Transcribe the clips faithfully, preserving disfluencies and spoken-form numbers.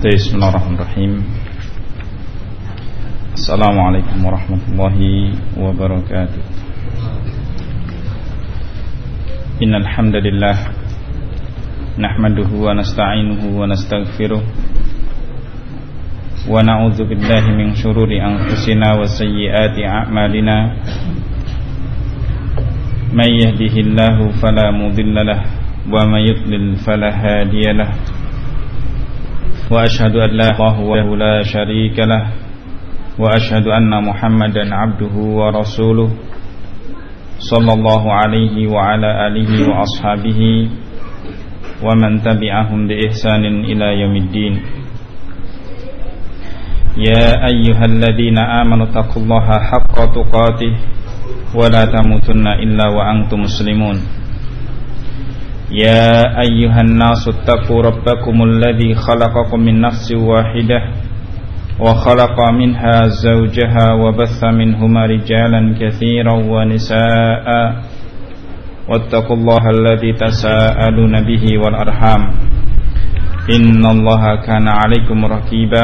Bismillahirrahmanirrahim. Assalamualaikum warahmatullahi wabarakatuh. Innal hamdalillah nahmaduhu wa nasta'inuhu wa nastaghfiruh wa na'udzu billahi min shururi anfusina wa sayyiati a'malina. May yahdihillahu fala mudilla lahu wa may yudlil fala hadiya lahu. Wa ashhadu an la ilaha illallah la syarika lah wa ashhadu anna Muhammadan abduhu wa rasuluh sallallahu alaihi wa ala alihi wa ashabihi wa man tabi'ahum bi ihsanin ila yaumiddin. Ya ayyuhalladzina amanu taqullaha haqqa tuqatih wa la tamutunna illa wa antum muslimun. يا أيها الناس اتقوا ربكم الذي خلقكم من نفس واحدة وخلق منها زوجها وبث منهما رجالا كثيرا ونساء واتقوا الله الذي تساءلون به والأرحام إن الله كان عليكم رقيبا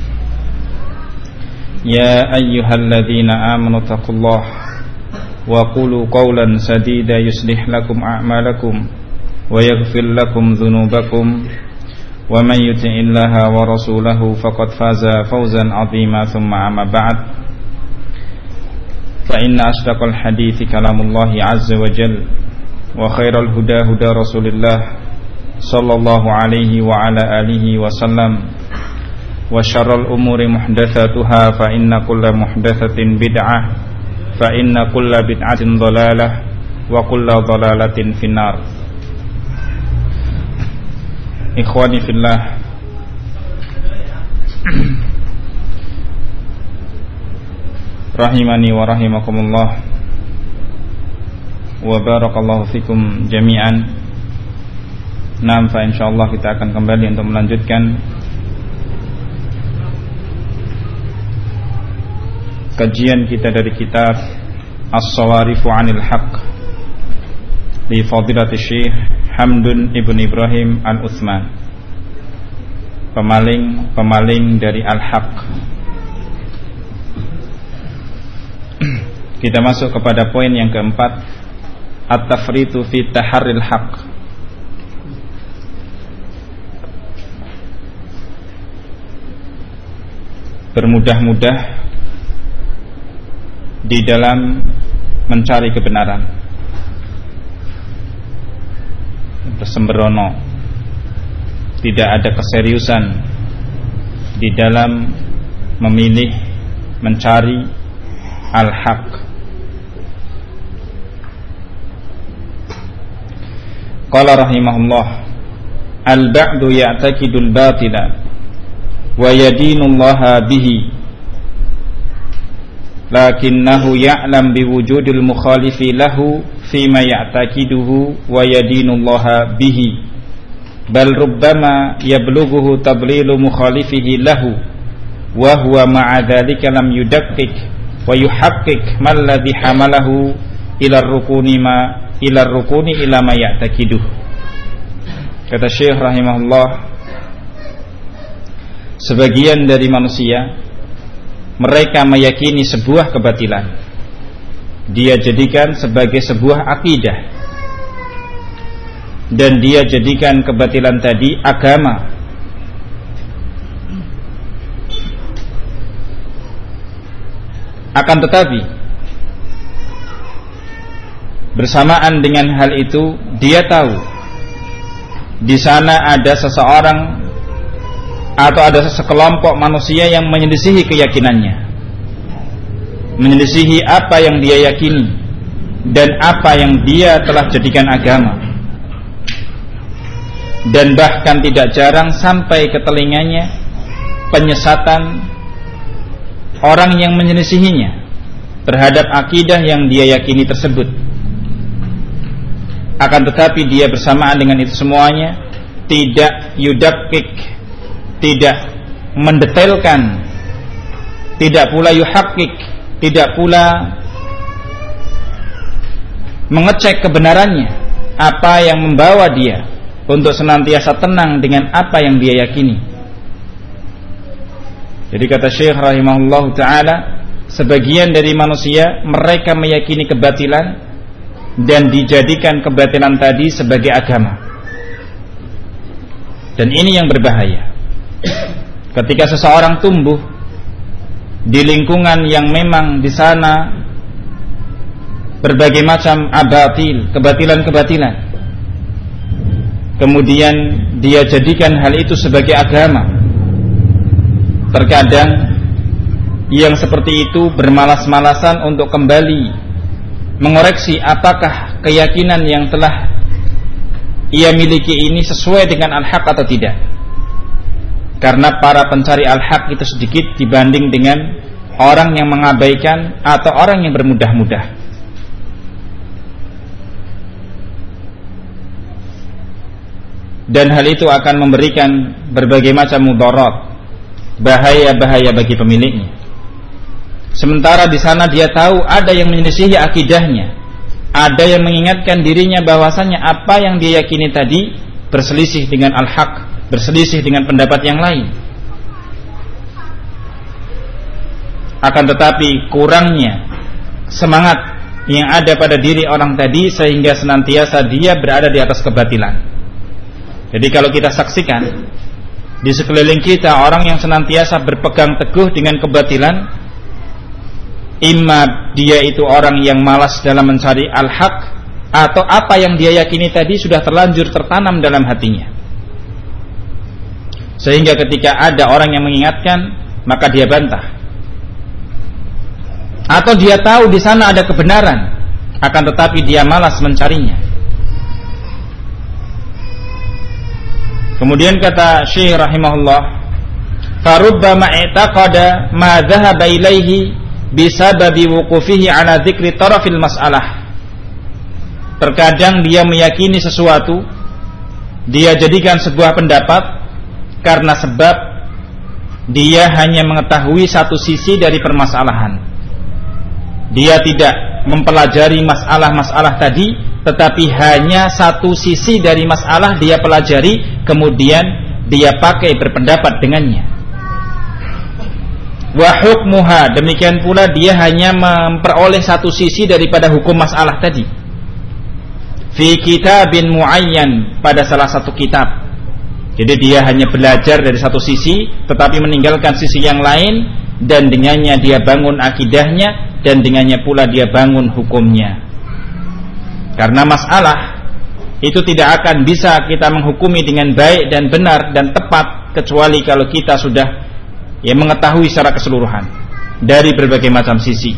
يا أيها الذين آمنوا اتقوا الله وقولوا قولا سديدا يصلح لكم أعمالكم ويغفر لكم ذنوبكم ومن يطع الله ورسوله فقد فاز فوزا عظيما ثم أما بعد فإن أصدق الحديث كلام الله عز وجل وخير الهدى هدى رسول الله صلى الله عليه وعلى آله وسلم وشر الأمور محدثاتها فإن كل محدثة بدعة فإن كل بدعة ضلالة وكل ضلالة في النار. Ikhwani fillah, rahimani wa rahimakumullah, wa barakallahu fikum jami'an. Naam, fa insyaallah kita akan kembali untuk melanjutkan kajian kita dari kitab As-Sawarifu 'anil Haqq li Fadilati Syekh Hamdun Ibn Ibrahim Al-Utsman, Pemaling-pemaling dari Al-Haq. Kita masuk kepada poin yang keempat, At-Tafritu fi Taharril Haq. Bermudah-mudah di dalam mencari kebenaran, bersembrono, tidak ada keseriusan di dalam memilih mencari al-haq. Qala rahimahullah, al-ba'du ya'taqidul batila wa yadinullaha bihi lakinnahu ya'lam biwujudil mukhalifi lahu fima ya'taqiduhu wa yadinullaha bihi bal rubbama yablughuhu tablilu mukhalifihi lahu wa huwa ma'a dhalika lam yudaqqiq wa yuhaqqiq ma alladhi hamalahu ila ar-rukuni ma ila ar-rukuni ila ma ya'taqiduh. Kata Syekh rahimahullah, sebagian dari manusia mereka meyakini sebuah kebatilan, dia jadikan sebagai sebuah akidah, dan dia jadikan kebatilan tadi agama. Akan tetapi bersamaan dengan hal itu, dia tahu di sana ada seseorang atau ada sekelompok manusia yang menyelisihi keyakinannya, menyelisihi apa yang dia yakini dan apa yang dia telah jadikan agama, dan bahkan tidak jarang sampai ke telinganya penyesatan orang yang menyelisihinya terhadap akidah yang dia yakini tersebut. Akan tetapi dia bersamaan dengan itu semuanya tidak yudakik, tidak mendetailkan, tidak pula yuhaqqiq, tidak pula mengecek kebenarannya, apa yang membawa dia untuk senantiasa tenang dengan apa yang dia yakini. Jadi kata Syekh rahimahullah ta'ala, sebagian dari manusia mereka meyakini kebatilan dan dijadikan kebatilan tadi sebagai agama. Dan ini yang berbahaya. Ketika seseorang tumbuh di lingkungan yang memang di sana berbagai macam abatil, kebatilan-kebatilan, kemudian dia jadikan hal itu sebagai agama, terkadang yang seperti itu bermalas-malasan untuk kembali mengoreksi apakah keyakinan yang telah ia miliki ini sesuai dengan al-haq atau tidak. Karena para pencari al-haq itu sedikit dibanding dengan orang yang mengabaikan atau orang yang bermudah-mudah. Dan hal itu akan memberikan berbagai macam mudarat, bahaya-bahaya bagi pemiliknya. Sementara di sana dia tahu ada yang menyelisihi akidahnya, ada yang mengingatkan dirinya bahwasanya apa yang dia yakini tadi berselisih dengan al-haq, berselisih dengan pendapat yang lain. Akan tetapi kurangnya semangat yang ada pada diri orang tadi sehingga senantiasa dia berada di atas kebatilan. Jadi kalau kita saksikan di sekeliling kita orang yang senantiasa berpegang teguh dengan kebatilan, imma dia itu orang yang malas dalam mencari al-haq, atau apa yang dia yakini tadi sudah terlanjur tertanam dalam hatinya, sehingga ketika ada orang yang mengingatkan maka dia bantah, atau dia tahu di sana ada kebenaran akan tetapi dia malas mencarinya. Kemudian kata Syekh rahimahullah, farubbama i'taqada ma dhahaba ilaihi bisababi wuqufihi ala dzikri tarafil mas'alah. Terkadang dia meyakini sesuatu, dia jadikan sebuah pendapat karena sebab dia hanya mengetahui satu sisi dari permasalahan. Dia tidak mempelajari masalah-masalah tadi, tetapi hanya satu sisi dari masalah dia pelajari, kemudian dia pakai berpendapat dengannya. Wa hukmuha, demikian pula dia hanya memperoleh satu sisi daripada hukum masalah tadi. Fi kitabin muayyan, pada salah satu kitab. Jadi dia hanya belajar dari satu sisi tetapi meninggalkan sisi yang lain, dan dengannya dia bangun akidahnya, dan dengannya pula dia bangun hukumnya. Karena masalah itu tidak akan bisa kita menghukumi dengan baik dan benar dan tepat kecuali kalau kita sudah ya mengetahui secara keseluruhan dari berbagai macam sisi.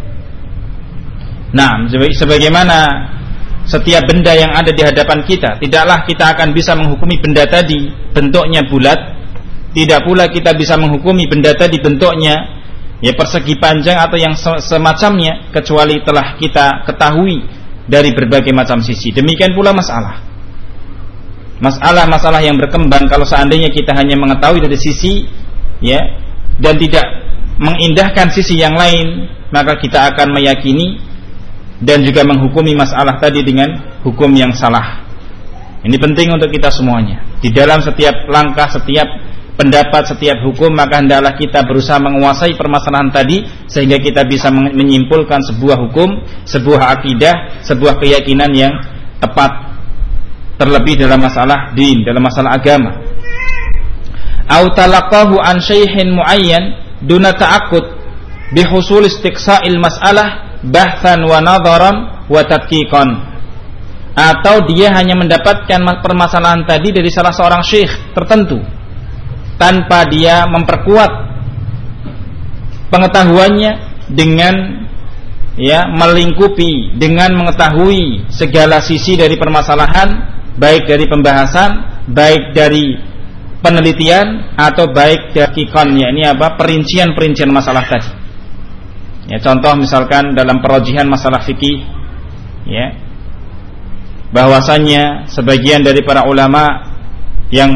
Nah, sebagaimana setiap benda yang ada di hadapan kita, tidaklah kita akan bisa menghukumi benda tadi bentuknya bulat, tidak pula kita bisa menghukumi benda tadi bentuknya ya persegi panjang atau yang semacamnya, kecuali telah kita ketahui dari berbagai macam sisi. Demikian pula masalah Masalah-masalah yang berkembang, kalau seandainya kita hanya mengetahui dari sisi ya dan tidak mengindahkan sisi yang lain, maka kita akan meyakini dan juga menghukumi masalah tadi dengan hukum yang salah. Ini penting untuk kita semuanya. Di dalam setiap langkah, setiap pendapat, setiap hukum, maka hendaklah kita berusaha menguasai permasalahan tadi sehingga kita bisa menyimpulkan sebuah hukum, sebuah akidah, sebuah keyakinan yang tepat, terlebih dalam masalah din, dalam masalah agama. Au talaqahu an syai'in muayyan duna ta'aqqud bi husul istiqsa'il mas'alah bahthan wa nadharan wa tadqiqan. Atau dia hanya mendapatkan permasalahan tadi dari salah seorang syekh tertentu tanpa dia memperkuat pengetahuannya dengan ya melingkupi, dengan mengetahui segala sisi dari permasalahan, baik dari pembahasan, baik dari penelitian, atau baik dari kikonnya, ini apa, perincian-perincian masalah tadi. Ya, contoh misalkan dalam perojihan masalah fikih, ya, bahwasanya sebagian dari para ulama yang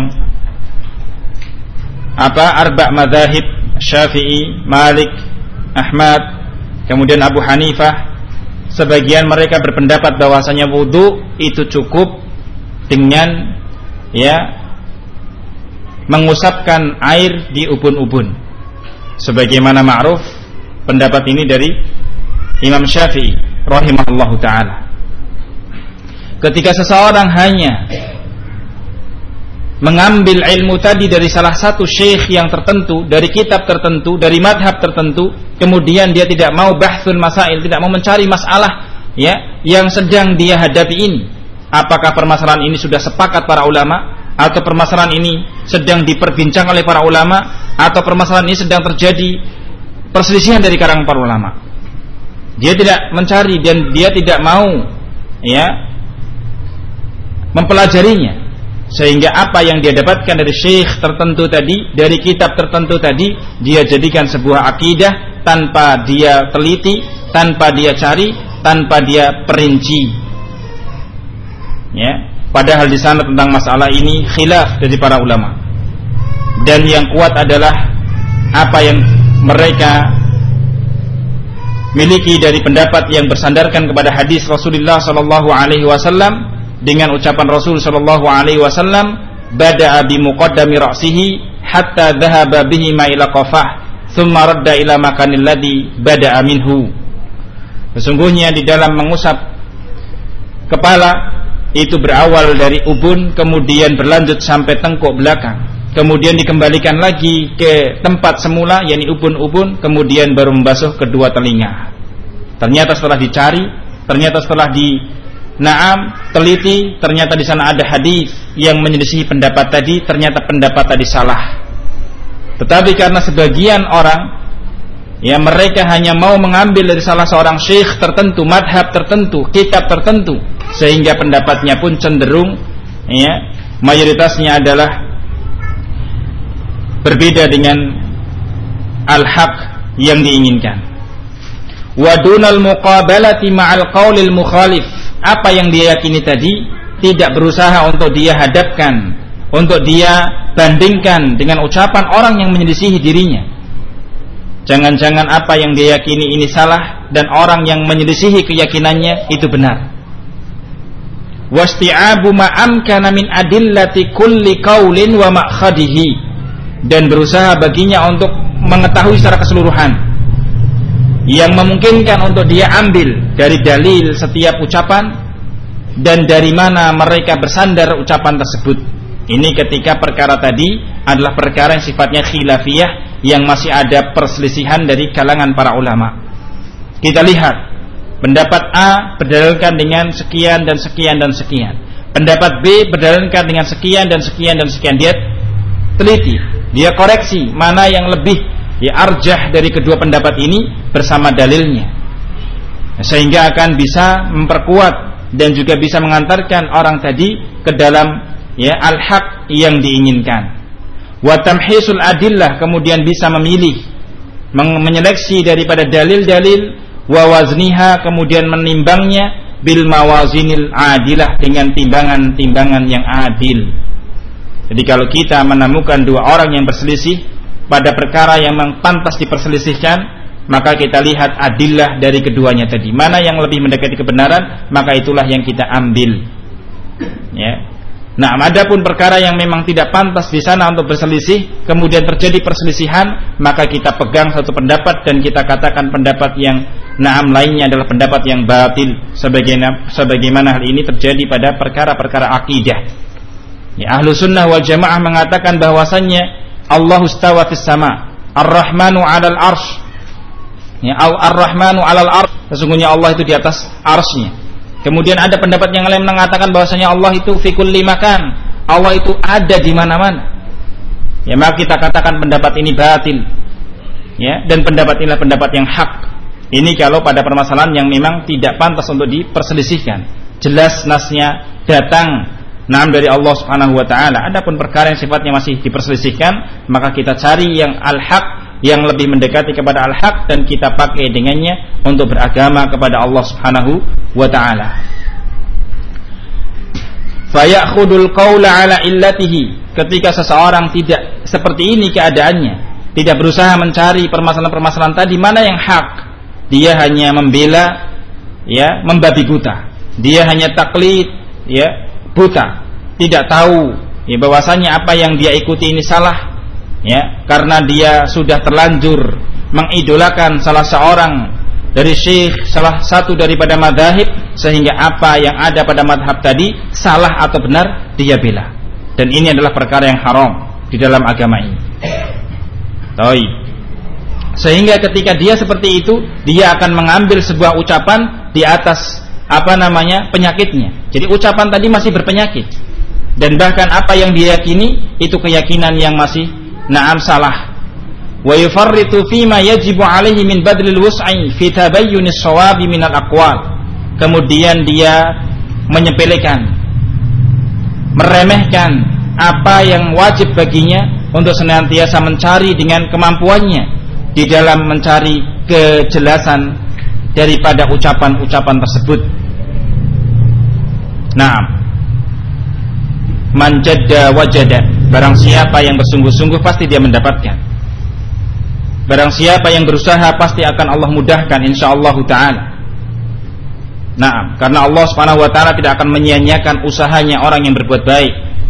apa arba' madzhab Syafi'i, Malik, Ahmad, kemudian Abu Hanifah, sebagian mereka berpendapat bahwasanya wudu itu cukup dengan ya mengusapkan air di ubun-ubun. Sebagaimana ma'ruf pendapat ini dari Imam Syafi'i rahimahullahu taala. Ketika seseorang hanya mengambil ilmu tadi dari salah satu syekh yang tertentu, dari kitab tertentu, dari madhab tertentu, kemudian dia tidak mau bahthun masail, tidak mau mencari masalah ya yang sedang dia hadapi ini, apakah permasalahan ini sudah sepakat para ulama, atau permasalahan ini sedang diperbincang oleh para ulama, atau permasalahan ini sedang terjadi perselisihan dari kalangan para ulama. Dia tidak mencari dan dia tidak mau ya mempelajarinya, sehingga apa yang dia dapatkan dari syekh tertentu tadi, dari kitab tertentu tadi, dia jadikan sebuah akidah tanpa dia teliti, tanpa dia cari, tanpa dia perinci. Ya, padahal di sana tentang masalah ini khilaf dari para ulama. Dan yang kuat adalah apa yang mereka miliki dari pendapat yang bersandarkan kepada hadis Rasulullah sallallahu alaihi wasallam, dengan ucapan Rasul sallallahu alaihi wasallam, bada'a bi muqaddami ra'sihi hatta dhahaba bihi ma ila qafah thumma radda ila makanil ladzi bada'a minhu. Sesungguhnya di dalam mengusap kepala itu berawal dari ubun, kemudian berlanjut sampai tengkuk belakang, kemudian dikembalikan lagi ke tempat semula, yakni ubun-ubun, kemudian baru membasuh kedua telinga. Ternyata setelah dicari, ternyata setelah di Naam, teliti, ternyata di sana ada hadis yang menyelisihi pendapat tadi, ternyata pendapat tadi salah. Tetapi karena sebagian orang ya mereka hanya mau mengambil dari salah seorang syekh tertentu, madhab tertentu, kitab tertentu, sehingga pendapatnya pun cenderung ya mayoritasnya adalah berbeda dengan al-haq yang diinginkan. Wa dunal muqabalati ma'al qaulil mukhalif, apa yang dia yakini tadi tidak berusaha untuk dia hadapkan, untuk dia bandingkan dengan ucapan orang yang menyelisihi dirinya. Jangan-jangan apa yang dia yakini ini salah dan orang yang menyelisihi keyakinannya itu benar. Wasti'abu ma amkana min adillati kulli qaulin wa ma'khadihi, dan berusaha baginya untuk mengetahui secara keseluruhan yang memungkinkan untuk dia ambil dari dalil setiap ucapan dan dari mana mereka bersandar ucapan tersebut. Ini ketika perkara tadi adalah perkara yang sifatnya khilafiyah, yang masih ada perselisihan dari kalangan para ulama. Kita lihat pendapat A berdalilkan dengan sekian dan sekian dan sekian, pendapat B berdalilkan dengan sekian dan sekian dan sekian. Dia teliti, dia koreksi mana yang lebih ya arjah dari kedua pendapat ini bersama dalilnya, sehingga akan bisa memperkuat dan juga bisa mengantarkan orang tadi ke dalam ya al-haq yang diinginkan. Wa tamhisul adillah, kemudian bisa memilih, menyeleksi daripada dalil-dalil, wa wazniha, kemudian menimbangnya bil mawazinil adilah, dengan timbangan-timbangan yang adil. Jadi kalau kita menemukan dua orang yang berselisih pada perkara yang memang pantas diperselisihkan, maka kita lihat adillah dari keduanya tadi, mana yang lebih mendekati kebenaran, maka itulah yang kita ambil. Ya. Nah, adapun perkara yang memang tidak pantas di sana untuk berselisih, kemudian terjadi perselisihan, maka kita pegang satu pendapat dan kita katakan pendapat yang naam lainnya adalah pendapat yang batil, sebagaimana sebagaimana hal ini terjadi pada perkara-perkara akidah. Ya, ahlu sunnah wal jamaah mengatakan bahwasannya Allahu istawa fis sama, Ar-Rahmanu 'alal arsy. Ya, Ar-Rahmanu 'alal arsy, sesungguhnya Allah itu di atas arsy-Nya. Kemudian ada pendapat yang lain mengatakan bahwasanya Allah itu fi kulli makan, Allah itu ada di mana-mana. Ya, maka kita katakan pendapat ini batil. Ya, dan pendapat inilah pendapat yang hak. Ini kalau pada permasalahan yang memang tidak pantas untuk diperselisihkan. Jelas nasnya datang nam dari Allah Subhanahu wa taala. Adapun perkara yang sifatnya masih diperselisihkan, maka kita cari yang al-haq, yang lebih mendekati kepada al-haq, dan kita pakai dengannya untuk beragama kepada Allah Subhanahu wa taala. Fa ya'khudul qawla 'ala illatihi, ketika seseorang tidak seperti ini keadaannya, tidak berusaha mencari permasalahan-permasalahan tadi mana yang hak, dia hanya membela ya membabi buta, dia hanya taklid ya buta, tidak tahu ya bahwasanya apa yang dia ikuti ini salah, ya, karena dia sudah terlanjur mengidolakan salah seorang dari syekh salah satu daripada madhahib, sehingga apa yang ada pada madhab tadi salah atau benar dia bela, dan ini adalah perkara yang haram di dalam agama ini. Baik. Sehingga ketika dia seperti itu, dia akan mengambil sebuah ucapan di atas apa namanya penyakitnya. Jadi ucapan tadi masih berpenyakit, dan bahkan apa yang dia yakini itu keyakinan yang masih na'am salah. Wa yufarritu fima yajibu alaihi min badlil wus'i fi tabayyunis shawabi minal aqwal. Kemudian dia menyepelekan, meremehkan apa yang wajib baginya untuk senantiasa mencari dengan kemampuannya di dalam mencari kejelasan daripada ucapan-ucapan tersebut. Naam. Man jadda wajada. Barang siapa yang bersungguh-sungguh pasti dia mendapatkan. Barang siapa yang berusaha pasti akan Allah mudahkan insyaallah taala. Naam, karena Allah Subhanahu wa taala tidak akan menyia-nyiakan usahanya orang yang berbuat baik.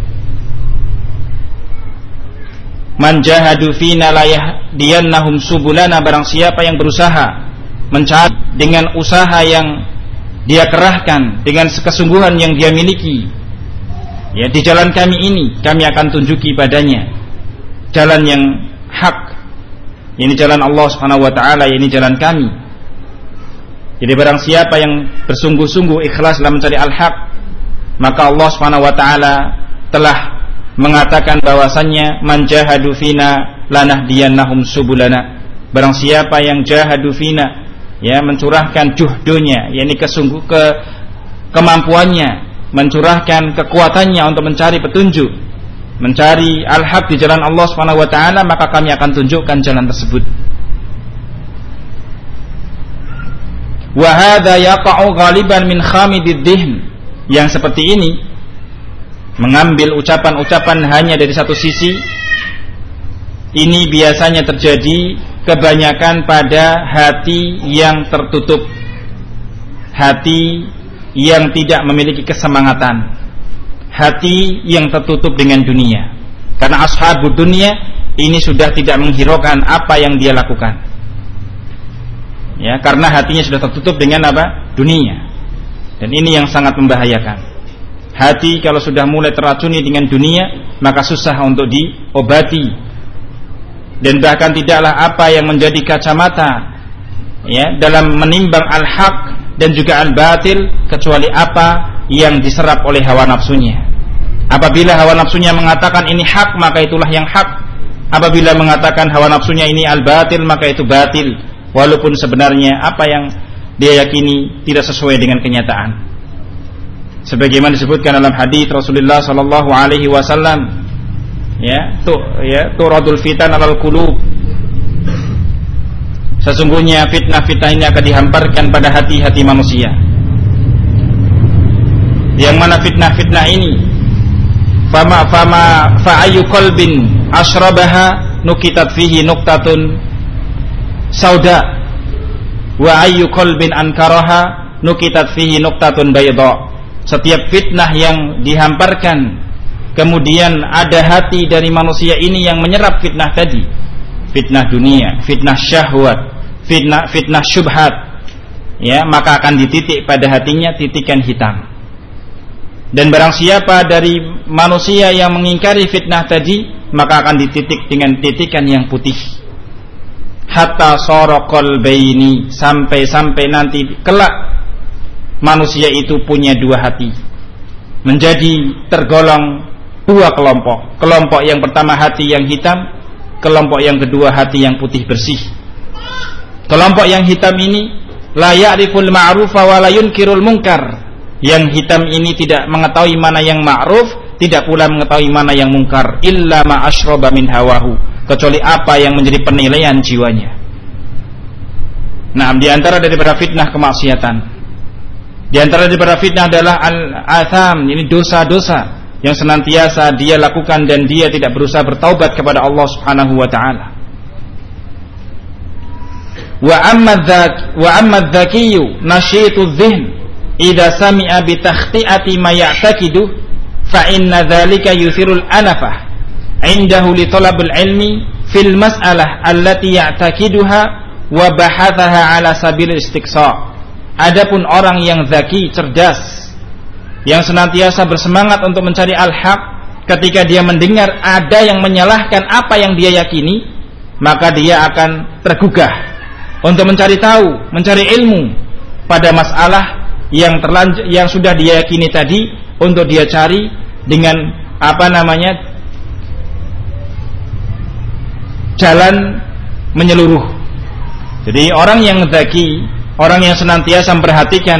Man jahadu fina la yahdiyannahum subulana. Barang siapa yang berusaha mencari dengan usaha yang dia kerahkan, dengan kesungguhan yang dia miliki, ya, di jalan kami ini kami akan tunjuki padanya jalan yang hak. Ini jalan Allah Subhanahu wa taala, ini jalan kami. Jadi barang siapa yang bersungguh-sungguh ikhlas dalam mencari al-haq, maka Allah Subhanahu wa taala telah mengatakan bahwasannya man jahadu fina lanahdiyannahum subulana. Barang siapa yang jahadu fina, ya, mencurahkan juhdunya, yakni kesungguh ke kemampuannya, mencurahkan kekuatannya untuk mencari petunjuk, mencari al-haq di jalan Allah Subhanahu wa taala, maka kami akan tunjukkan jalan tersebut. Wa hadza yaqa'u ghaliban min khamidid dhihn. Yang seperti ini mengambil ucapan-ucapan hanya dari satu sisi, ini biasanya terjadi kebanyakan pada hati yang tertutup, hati yang tidak memiliki kesemangatan, hati yang tertutup dengan dunia. Karena ashabud dunia ini sudah tidak menghiraukan apa yang dia lakukan, ya, karena hatinya sudah tertutup dengan apa? Dunia. Dan ini yang sangat membahayakan. Hati kalau sudah mulai teracuni dengan dunia, maka susah untuk diobati. Dan bahkan tidaklah apa yang menjadi kacamata, ya, dalam menimbang al-haq dan juga al-batil kecuali apa yang diserap oleh hawa nafsunya. Apabila hawa nafsunya mengatakan ini hak, maka itulah yang hak. Apabila mengatakan hawa nafsunya ini al-batil, maka itu batil, walaupun sebenarnya apa yang dia yakini tidak sesuai dengan kenyataan. Sebagaimana disebutkan dalam hadis Rasulullah sallallahu alaihi wasallam, ya, tu ya turadul fitan alal qulub. Sesungguhnya fitnah-fitnah ini akan dihamparkan pada hati-hati manusia. Yang mana fitnah-fitnah ini, fama fama fa ayu qalbin ashrabaha nukitat fihi nuqtatun sauda wa ayu qalbin ankaraha nukitat fihi nuqtatun bayda. Setiap fitnah yang dihamparkan, kemudian ada hati dari manusia ini yang menyerap fitnah tadi, fitnah dunia, fitnah syahwat, fitnah fitnah syubhat, ya, maka akan dititik pada hatinya titikan hitam. Dan barang siapa dari manusia yang mengingkari fitnah tadi, maka akan dititik dengan titikan yang putih. Hatta sorokol baini, sampai-sampai nanti kelak manusia itu punya dua hati, menjadi tergolong dua kelompok. Kelompok yang pertama hati yang hitam, kelompok yang kedua hati yang putih bersih. Kelompok yang hitam ini la ya'riful ma'rufa wa la yunkirul munkar. Yang hitam ini tidak mengetahui mana yang ma'ruf, tidak pula mengetahui mana yang munkar, illa ma asyraba min hawahu, kecuali apa yang menjadi penilaian jiwanya. Nah, di antara daripada fitnah kemaksiatan, di antara daripada fitnah adalah al-atham, ini dosa-dosa yang senantiasa dia lakukan dan dia tidak berusaha bertaubat kepada Allah Subhanahu wa taala. Wa amma dzak wa amma dzakiyu nasyitu dzihn idza sami'a bi takhti'ati ma ya'taqidu fa inna dzalika yuthirul anafah indahu li talabil ilmi fil mas'alah allati ya'taqiduha wa bahathaha ala sabil istiqsa. Adapun orang yang zaki, cerdas, yang senantiasa bersemangat untuk mencari al-haq, ketika dia mendengar ada yang menyalahkan apa yang dia yakini, maka dia akan tergugah untuk mencari tahu, mencari ilmu pada masalah yang terlanjur, yang sudah dia yakini tadi, untuk dia cari dengan apa namanya jalan menyeluruh. Jadi orang yang zaki, orang yang senantiasa memperhatikan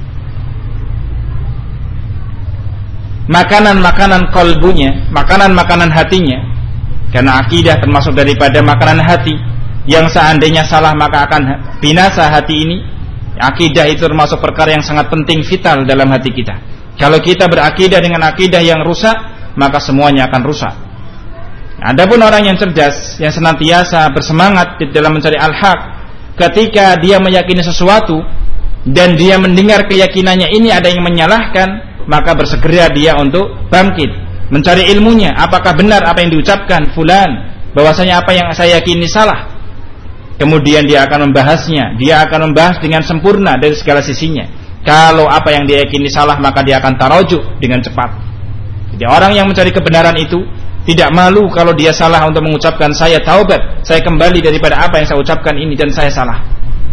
makanan-makanan kalbunya, makanan-makanan hatinya, karena akidah termasuk daripada makanan hati, yang seandainya salah maka akan binasa hati ini. Akidah itu termasuk perkara yang sangat penting, vital dalam hati kita. Kalau kita berakidah dengan akidah yang rusak, maka semuanya akan rusak. Adapun orang yang cerdas, yang senantiasa bersemangat di dalam mencari al-haq, ketika dia meyakini sesuatu dan dia mendengar keyakinannya ini ada yang menyalahkan, maka bersegera dia untuk bangkit, mencari ilmunya, apakah benar apa yang diucapkan fulan, bahwasanya apa yang saya yakini salah. Kemudian dia akan membahasnya, dia akan membahas dengan sempurna dari segala sisinya. Kalau apa yang dia yakini salah, maka dia akan tarojuk dengan cepat. Jadi orang yang mencari kebenaran itu tidak malu kalau dia salah untuk mengucapkan saya taubat, saya kembali daripada apa yang saya ucapkan ini dan saya salah.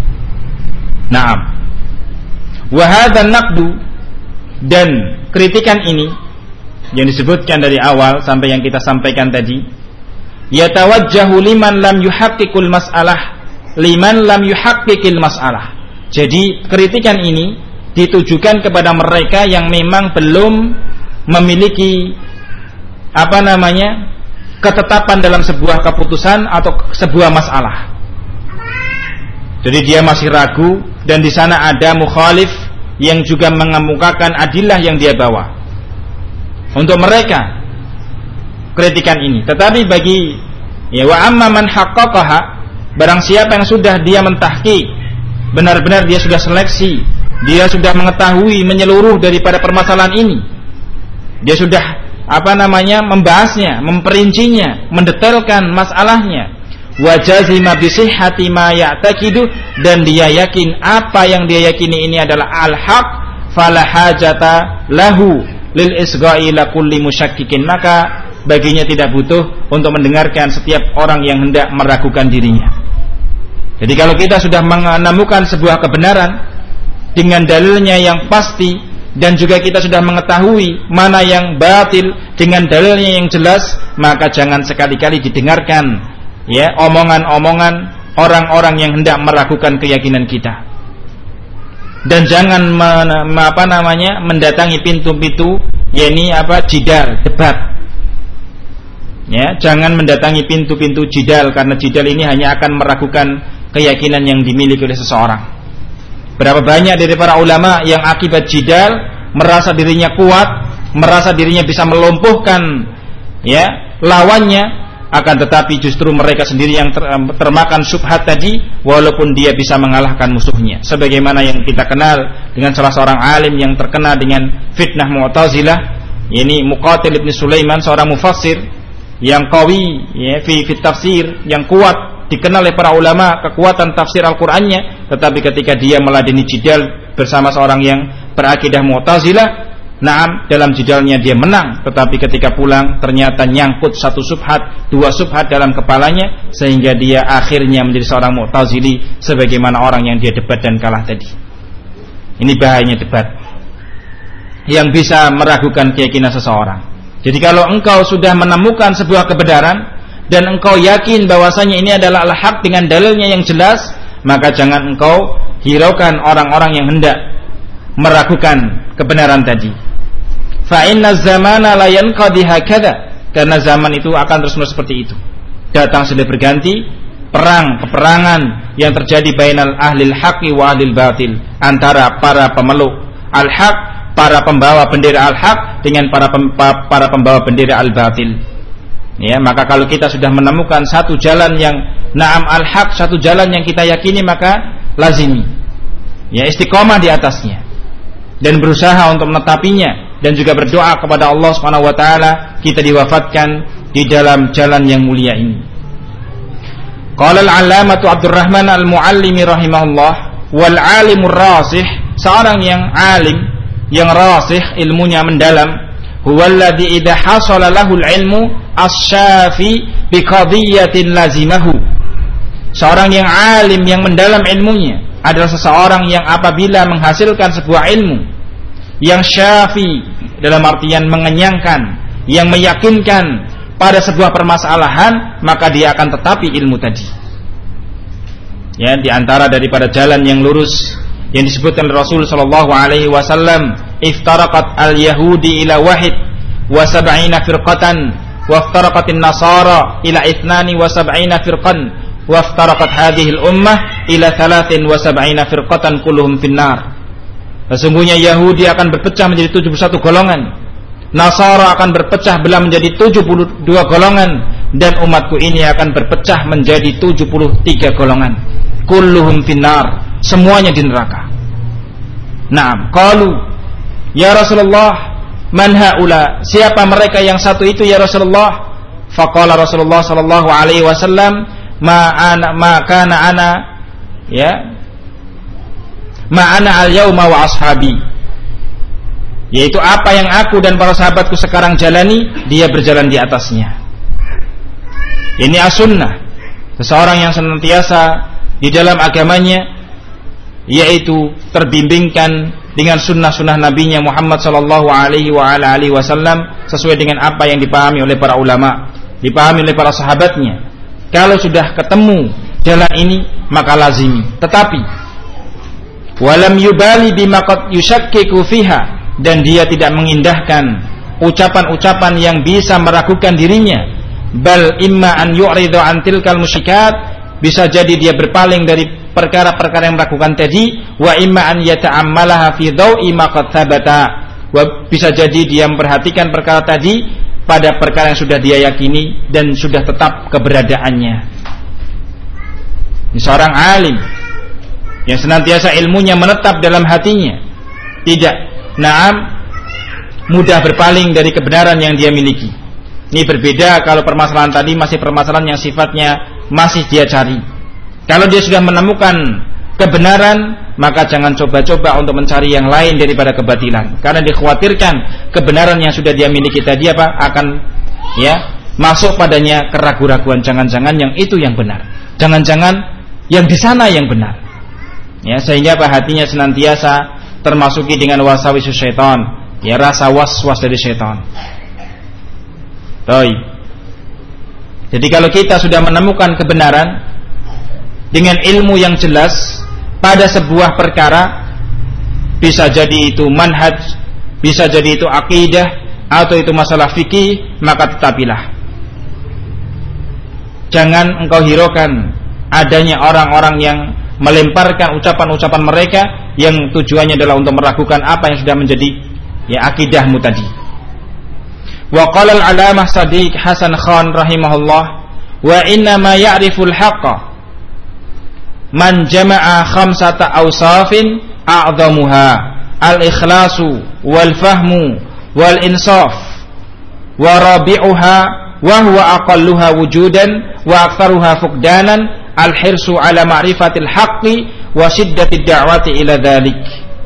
Naam. Wa hadzal naqdu, dan kritikan ini yang disebutkan dari awal sampai yang kita sampaikan tadi, yatawajjahu liman lam yuhaqqiqul mas'alah, liman lam yuhaqqiqil mas'alah. Jadi kritikan ini ditujukan kepada mereka yang memang belum memiliki apa namanya ketetapan dalam sebuah keputusan atau sebuah masalah. Jadi dia masih ragu, dan di sana ada mukhalif yang juga mengemukakan adillah yang dia bawa. Untuk mereka kritikan ini. Tetapi bagi ya wa amma man haqqaqaha, barang siapa yang sudah dia mentahqiq, benar-benar dia sudah seleksi, dia sudah mengetahui menyeluruh daripada permasalahan ini, dia sudah apa namanya membahasnya, memperincinya, mendetailkan masalahnya, wajazima bisihhati ma ya'taqidu, dan dia yakin apa yang dia yakini ini adalah al-haq, fala hajata lahu lil isgha'i la kulli musyakkikin, maka baginya tidak butuh untuk mendengarkan setiap orang yang hendak meragukan dirinya. Jadi kalau kita sudah menemukan sebuah kebenaran dengan dalilnya yang pasti, dan juga kita sudah mengetahui mana yang batil dengan dalilnya yang jelas, maka jangan sekali-kali didengarkan ya omongan-omongan orang-orang yang hendak meragukan keyakinan kita. Dan jangan men, apa namanya mendatangi pintu-pintu yakni apa jidal, debat. Ya, jangan mendatangi pintu-pintu jidal, karena jidal ini hanya akan meragukan keyakinan yang dimiliki oleh seseorang. Berapa banyak dari para ulama yang akibat jidal merasa dirinya kuat, merasa dirinya bisa melumpuhkan ya lawannya, akan tetapi justru mereka sendiri yang ter, termakan syubhat tadi, walaupun dia bisa mengalahkan musuhnya. Sebagaimana yang kita kenal dengan salah seorang alim yang terkena dengan fitnah Mu'tazilah, yakni Muqatil ibn Sulaiman, seorang mufassir yang qawi ya fi fit tafsir, yang kuat, dikenal oleh para ulama kekuatan tafsir Al-Qur'annya, tetapi ketika dia meladeni jidal bersama seorang yang berakidah Mu'tazilah, naam, dalam jidalnya dia menang, tetapi ketika pulang ternyata nyangkut satu subhat, dua subhat dalam kepalanya, sehingga dia akhirnya menjadi seorang Mu'tazili sebagaimana orang yang dia debat dan kalah tadi. Ini bahayanya debat yang bisa meragukan keyakinan seseorang. Jadi kalau engkau sudah menemukan sebuah kebenaran dan engkau yakin bahwasanya ini adalah al-haq dengan dalilnya yang jelas, maka jangan engkau hiraukan orang-orang yang hendak meragukan kebenaran tadi. Fa inna zamana la yanqadi hakadha, karena zaman itu akan terus menerus seperti itu. Datang silih berganti, perang, peperangan yang terjadi bainal ahlil haqqi wa ahlil batil, antara para pemeluk al-haq, para pembawa bendera al-haq dengan para pem, para pembawa bendera al-batil. Ya, maka kalau kita sudah menemukan satu jalan yang na'am al-haq, satu jalan yang kita yakini, maka lazimi ya istiqomah di atasnya dan berusaha untuk menetapinya, dan juga berdoa kepada Allah Subhanahu wa taala kita diwafatkan di dalam jalan yang mulia ini. Qala al-'allamatu Abdurrahman al-Muallimi rahimahullah, wal 'alimur rasih, seorang yang alim, yang rasih, ilmunya mendalam, huwallazi idza hasala lahul ilmu asy-syafi bi qadiyatin lazimahu. Seorang yang alim, yang mendalam ilmunya adalah seseorang yang apabila menghasilkan sebuah ilmu yang syafi, dalam artian mengenyangkan, yang meyakinkan pada sebuah permasalahan, maka dia akan tetapi ilmu tadi. Ya, di antara daripada jalan yang lurus yang disebutkan Rasul sallallahu alaihi wasallam, iftaraqat al-yahudi ila wahid wa sab'ina firqatan wa iftaraqatin nasara ila ithnani wa sab'ina firqan wa iftaraqat hadhihi al-ummah ila thalathin wa sab'ina firqatan kulluhum finnar. Sesungguhnya Yahudi akan berpecah menjadi tujuh puluh satu golongan, Nasara akan berpecah belah menjadi tujuh puluh dua golongan, dan umatku ini akan berpecah menjadi tujuh puluh tiga golongan. Kulluhum finnar, semuanya di neraka. Naam, qalu ya Rasulullah, man haula, siapa mereka yang satu itu ya Rasulullah? Faqala Rasulullah sallallahu alaihi wasallam, ma ana ma kana ana ya ma ana al-yauma wa ashabi, yaitu apa yang aku dan para sahabatku sekarang jalani, dia berjalan di atasnya. Ini as-sunnah, seseorang yang senantiasa di dalam agamanya yaitu terbimbingkan dengan sunnah-sunnah nabinya Muhammad sallallahu alaihi wa ala alihi wasallam, sesuai dengan apa yang dipahami oleh para ulama, dipahami oleh para sahabatnya. Kalau sudah ketemu jalan ini, maka lazimi. Tetapi walam yubali bima qad yushakkiku fiha, dan dia tidak mengindahkan ucapan-ucapan yang bisa meragukan dirinya. Bal imma an yu'ridu an tilkal musyikat, bisa jadi dia berpaling dari perkara-perkara yang meragukan tadi, wa imma an yata'ammalaha fi dawi ma qad thabata, wa bisa jadi dia memperhatikan perkara tadi pada perkara yang sudah dia yakini dan sudah tetap keberadaannya. Ini seorang alim yang senantiasa ilmunya menetap dalam hatinya, tidak naam mudah berpaling dari kebenaran yang dia miliki. Ini berbeda kalau permasalahan tadi masih permasalahan yang sifatnya masih dia cari. Kalau dia sudah menemukan kebenaran, maka jangan coba-coba untuk mencari yang lain daripada kebatilan, karena dikhawatirkan kebenaran yang sudah dia miliki tadi apa akan ya masuk padanya keraguan-raguan. Jangan-jangan yang itu yang benar, jangan-jangan yang di sana yang benar. Ya, sehingga apa hatinya senantiasa termasuki dengan wasawisus syaitan, ya rasa was-was dari syaitan. Baik. Jadi kalau kita sudah menemukan kebenaran dengan ilmu yang jelas pada sebuah perkara, bisa jadi itu manhaj, bisa jadi itu akidah, atau itu masalah fikih, maka tetapilah. Jangan engkau hiraukan adanya orang-orang yang melemparkan ucapan-ucapan mereka yang tujuannya adalah untuk meragukan apa yang sudah menjadi ya akidahmu tadi. Wa qala al-'alamah Shadiq Hasan Khan rahimahullah, wa inna ma ya'riful haqqa man jama'a khamsata awsafin a'dhamuha al-ikhlasu wal fahmu wal insaf wa rabi'uha wa huwa aqalluha wujudan wa aktsaruha fuqdanan al-hirsu ala ma'rifatil haqqi wa shiddatid da'wati ila dhalik.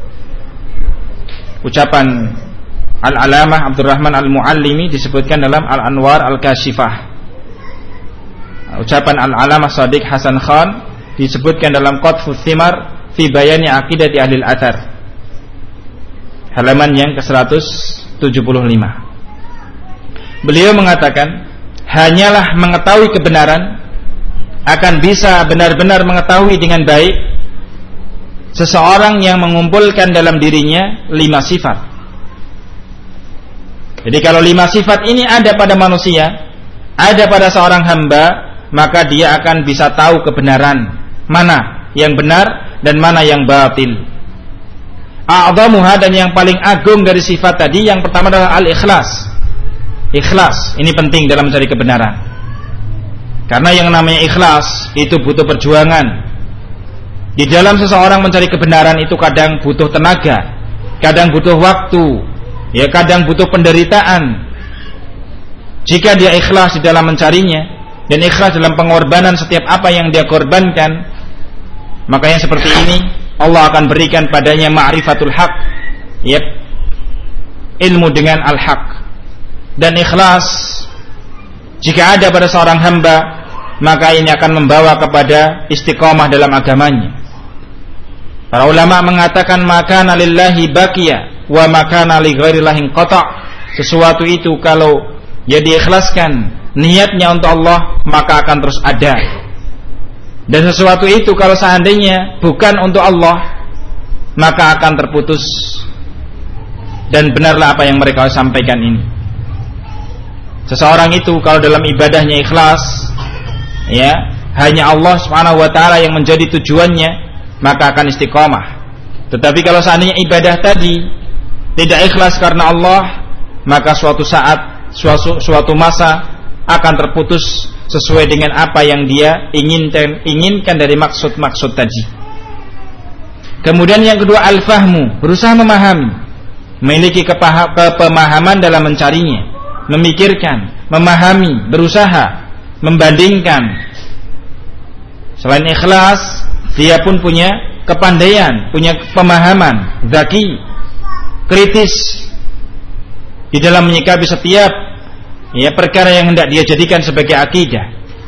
Ucapan Al-Alamah Abdurrahman Al-Muallimi disebutkan dalam Al-Anwar Al-Kashifah. Ucapan Al-Alamah Shadiq Hasan Khan disebutkan dalam Qatfus Thimar fi bayani aqidati ahli al-athar, halaman yang ke seratus tujuh puluh lima. Beliau mengatakan, hanyalah mengetahui kebenaran akan bisa benar-benar mengetahui dengan baik seseorang yang mengumpulkan dalam dirinya lima sifat. Jadi kalau lima sifat ini ada pada manusia, ada pada seorang hamba, maka dia akan bisa tahu kebenaran, mana yang benar dan mana yang batil. A'dhamuha, dan yang paling agung dari sifat tadi, yang pertama adalah al-ikhlas. Ikhlas, ini penting dalam mencari kebenaran. Karena yang namanya ikhlas itu butuh perjuangan. Di dalam seseorang mencari kebenaran itu kadang butuh tenaga, kadang butuh waktu, ya kadang butuh penderitaan. jika dia ikhlas di dalam mencarinya dan ikhlas dalam pengorbanan setiap apa yang dia korbankan, maka yang seperti ini Allah akan berikan padanya ma'rifatul haq, yep, ilmu dengan al-haq. Dan ikhlas jika ada pada seorang hamba, maka ini akan membawa kepada istiqomah dalam agamanya. Para ulama mengatakan makana lillahi baqiya wa makana li ghairillahi qata'. Sesuatu itu kalau dia diikhlaskan niatnya untuk Allah, maka akan terus ada. Dan sesuatu itu kalau seandainya bukan untuk Allah, maka akan terputus. Dan benarlah apa yang mereka sampaikan ini. Seseorang itu kalau dalam ibadahnya ikhlas, ya, hanya Allah Subhanahu wa taala yang menjadi tujuannya, maka akan istiqomah. Tetapi kalau seandainya ibadah tadi tidak ikhlas karena Allah, maka suatu saat, suatu, suatu masa akan terputus sesuai dengan apa yang dia inginkan, inginkan dari maksud-maksud tadi. Kemudian yang kedua, al-fahmu, berusaha memahami, memiliki kepemahaman dalam mencarinya, memikirkan, memahami, berusaha membandingkan. Selain ikhlas, dia pun punya kepandaian, punya pemahaman, zaki, kritis di dalam menyikapi setiap ya perkara yang hendak dia jadikan sebagai akidah.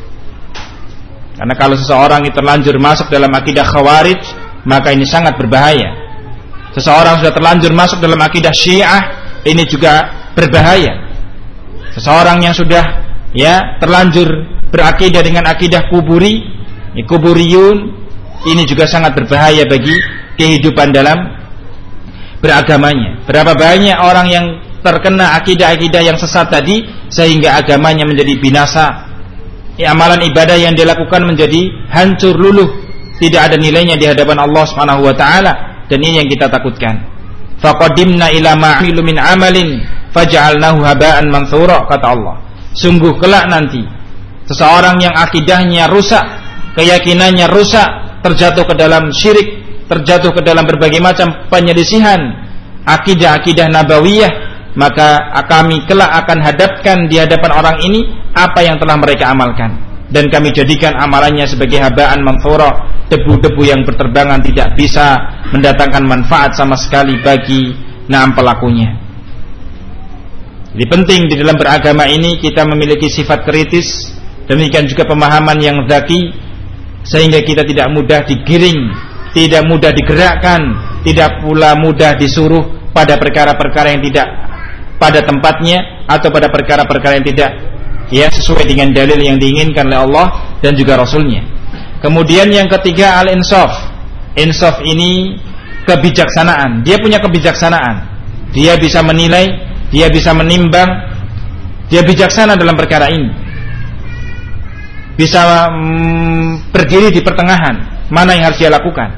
Karena kalau seseorang itu terlanjur masuk dalam akidah khawarij, maka ini sangat berbahaya. Seseorang sudah terlanjur masuk dalam akidah Syiah, ini juga berbahaya. Seseorang yang sudah ya terlanjur berakidah dengan akidah kuburi, ya, kuburiyun, ini juga sangat berbahaya bagi kehidupan dalam beragamanya. Berapa banyak orang yang terkena akidah-akidah yang sesat tadi sehingga agamanya menjadi binasa, ya, amalan ibadah yang dilakukan menjadi hancur luluh, tidak ada nilainya di hadapan Allah Subhanahu wa taala. Dan ini yang kita takutkan. Faqadimna ila ma'amilu min amalin faj'alnahu haba'an manthura, kata Allah. Sungguh kelak nanti seseorang yang akidahnya rusak, keyakinannya rusak, terjatuh ke dalam syirik, terjatuh ke dalam berbagai macam penyelisihan akidah-akidah nabawiyah, maka kami kelak akan hadapkan di hadapan orang ini apa yang telah mereka amalkan, dan kami jadikan amalannya sebagai haba'an manthura, debu-debu yang berterbangan, tidak bisa mendatangkan manfaat sama sekali bagi naam pelakunya. Jadi penting di dalam beragama ini kita memiliki sifat kritis, demikian juga pemahaman yang zaki, sehingga kita tidak mudah digiring, tidak mudah digerakkan, tidak pula mudah disuruh pada perkara-perkara yang tidak pada tempatnya, atau pada perkara-perkara yang tidak ya sesuai dengan dalil yang diinginkan oleh Allah dan juga Rasulnya. Kemudian yang ketiga, al-insaf. Insaf ini kebijaksanaan. Dia punya kebijaksanaan. Dia bisa menilai, dia bisa menimbang, dia bijaksana dalam perkara ini. Bisa mm, berdiri di pertengahan, mana yang harus dia lakukan.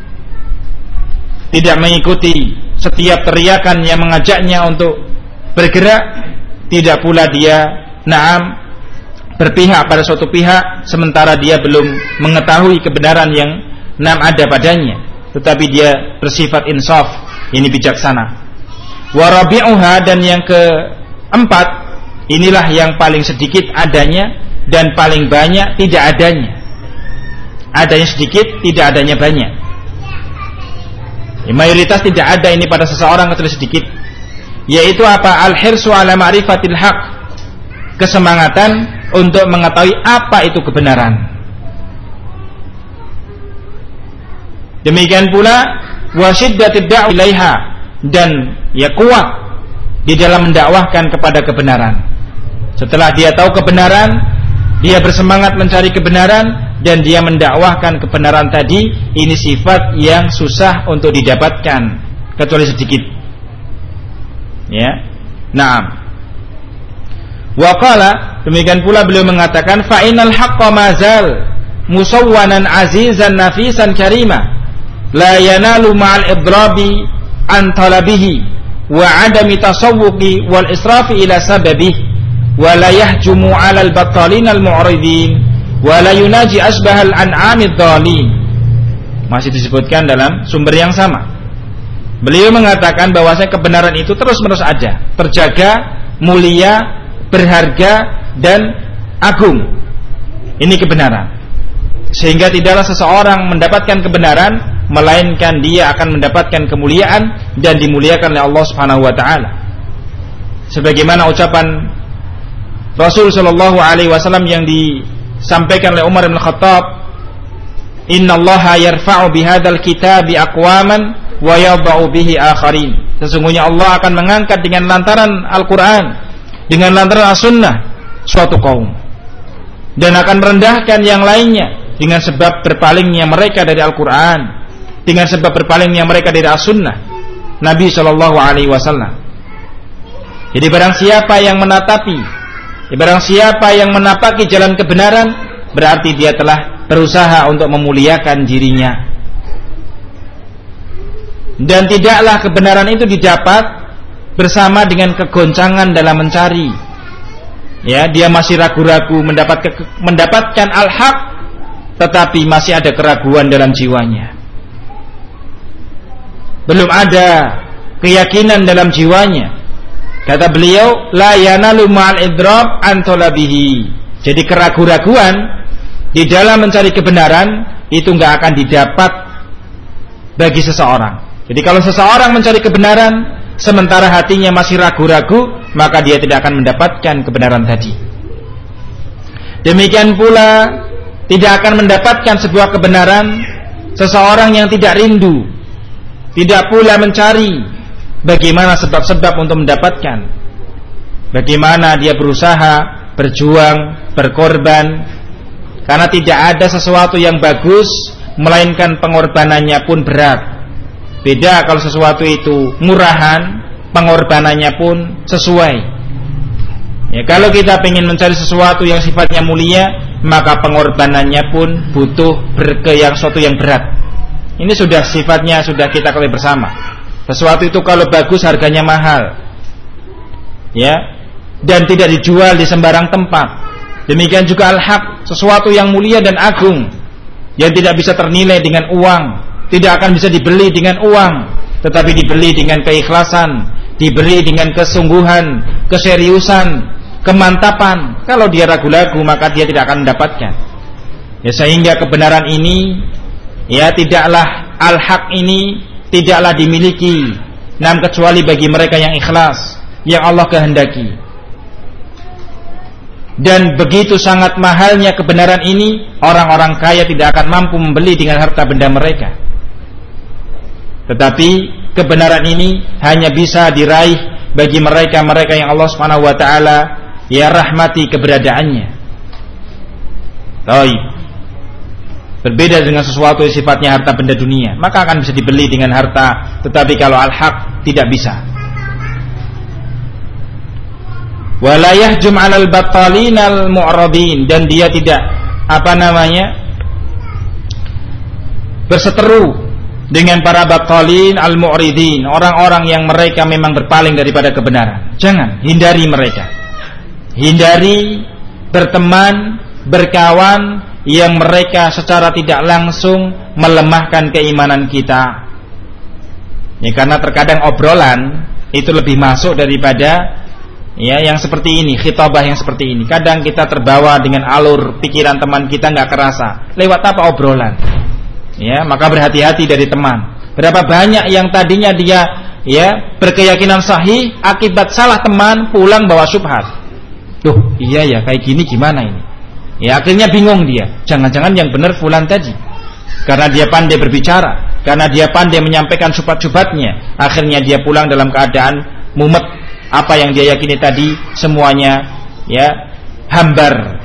Tidak mengikuti setiap teriakan yang mengajaknya untuk bergerak, tidak pula dia naam berpihak pada suatu pihak sementara dia belum mengetahui kebenaran yang naam ada padanya, tetapi dia bersifat insaf, ini bijaksana. Wa rabi'uha, dan yang keempat, inilah yang paling sedikit adanya dan paling banyak tidak adanya. Adanya sedikit, tidak adanya banyak. Ya, mayoritas tidak ada ini pada seseorang kecuali sedikit. Yaitu apa? Al-hirsu ala ma'rifatil haq, kesemangatan untuk mengetahui apa itu kebenaran. Demikian pula wasyiddatid da'wa ilaiha, dan ya kuat di dalam mendakwahkan kepada kebenaran. Setelah dia tahu kebenaran, dia bersemangat mencari kebenaran dan dia mendakwahkan kebenaran tadi. Ini sifat yang susah untuk didapatkan kecuali sedikit. Ya, naam. Wa qala, demikian pula beliau mengatakan, fa innal haqqa mazal musawwanan azizan nafisan karima, la yanalu ma'al idrabi an talabihi wa adami tasawwuqi wal israfi ila sababihi, wa la yahjumu 'alal battalin al mu'ridin, wa la yunaji asbahal an'amid dhalin. Masih disebutkan dalam sumber yang sama. Beliau mengatakan bahwasanya kebenaran itu terus-menerus ada, terjaga, mulia, berharga dan agung. Ini kebenaran. Sehingga tidaklah seseorang mendapatkan kebenaran melainkan dia akan mendapatkan kemuliaan dan dimuliakan oleh Allah Subhanahu wa taala. Sebagaimana ucapan Rasul sallallahu alaihi wasallam yang disampaikan oleh Umar bin Khattab, "Innallaha yarfa'u bihadzal kitabi aqwaman wa yadh'u bihi akharin." Sesungguhnya Allah akan mengangkat dengan lantaran Al-Qur'an, dengan lantaran As-Sunnah suatu kaum, dan akan merendahkan yang lainnya dengan sebab berpalingnya mereka dari Al-Qur'an, dengan sebab berpalingnya mereka dari As-Sunnah Nabi sallallahu alaihi wasallam. Jadi barang siapa yang menatapi, barang siapa yang menapaki jalan kebenaran, berarti dia telah berusaha untuk memuliakan dirinya. Dan tidaklah kebenaran itu didapat bersama dengan kegoncangan dalam mencari. Ya, dia masih ragu-ragu mendapat mendapatkan al-haq, tetapi masih ada keraguan dalam jiwanya. Belum ada keyakinan dalam jiwanya. Kata beliau, la yanalu ma'al idrab an talabihi. Jadi keraguan-raguan di dalam mencari kebenaran itu enggak akan didapat bagi seseorang. Jadi kalau seseorang mencari kebenaran sementara hatinya masih ragu-ragu, maka dia tidak akan mendapatkan kebenaran tadi. Demikian pula tidak akan mendapatkan sebuah kebenaran seseorang yang tidak rindu, tidak pula mencari bagaimana sebab-sebab untuk mendapatkan, bagaimana dia berusaha, berjuang, berkorban, karena tidak ada sesuatu yang bagus melainkan pengorbanannya pun berat. Beda kalau sesuatu itu murahan, pengorbanannya pun sesuai. Ya, kalau kita ingin mencari sesuatu yang sifatnya mulia, maka pengorbanannya pun butuh berke yang suatu yang berat. Ini sudah sifatnya sudah kita ketahui bersama. Sesuatu itu kalau bagus harganya mahal, ya, dan tidak dijual di sembarang tempat. Demikian juga al-haq, sesuatu yang mulia dan agung, yang tidak bisa ternilai dengan uang, tidak akan bisa dibeli dengan uang, tetapi dibeli dengan keikhlasan, dibeli dengan kesungguhan, keseriusan, kemantapan. Kalau dia ragu-ragu, maka dia tidak akan mendapatkan. Ya, sehingga kebenaran ini, ya, tidaklah al-haq ini tidaklah dimiliki nam kecuali bagi mereka yang ikhlas, yang Allah kehendaki. Dan begitu sangat mahalnya kebenaran ini, orang-orang kaya tidak akan mampu membeli dengan harta benda mereka. Tetapi kebenaran ini hanya bisa diraih bagi mereka-mereka yang Allah Subhanahu wa taala ya rahmati keberadaannya. Baik. Berbeda dengan sesuatu yang sifatnya harta benda dunia, maka akan bisa dibeli dengan harta, tetapi kalau al-haq tidak bisa. Wala yahjum 'alal battalinal mu'radin, dan dia tidak apa namanya berseteru dengan para battalin al-mu'ridin, orang-orang yang mereka memang berpaling daripada kebenaran. Jangan, hindari mereka. Hindari berteman, berkawan yang mereka secara tidak langsung melemahkan keimanan kita. Ya, karena terkadang obrolan itu lebih masuk daripada ya yang seperti ini, khitabah yang seperti ini. Kadang kita terbawa dengan alur pikiran teman kita nggak kerasa. Lewat apa obrolan? Ya, maka berhati-hati dari teman. Berapa banyak yang tadinya dia ya berkeyakinan sahih, akibat salah teman pulang bawa syubhat. Duh, iya ya kayak gini gimana ini? Ya, akhirnya bingung dia. Jangan-jangan yang benar fulan tadi. Karena dia pandai berbicara, karena dia pandai menyampaikan syubhat-syubhatnya, akhirnya dia pulang dalam keadaan mumet. Apa yang dia yakini tadi semuanya ya hambar.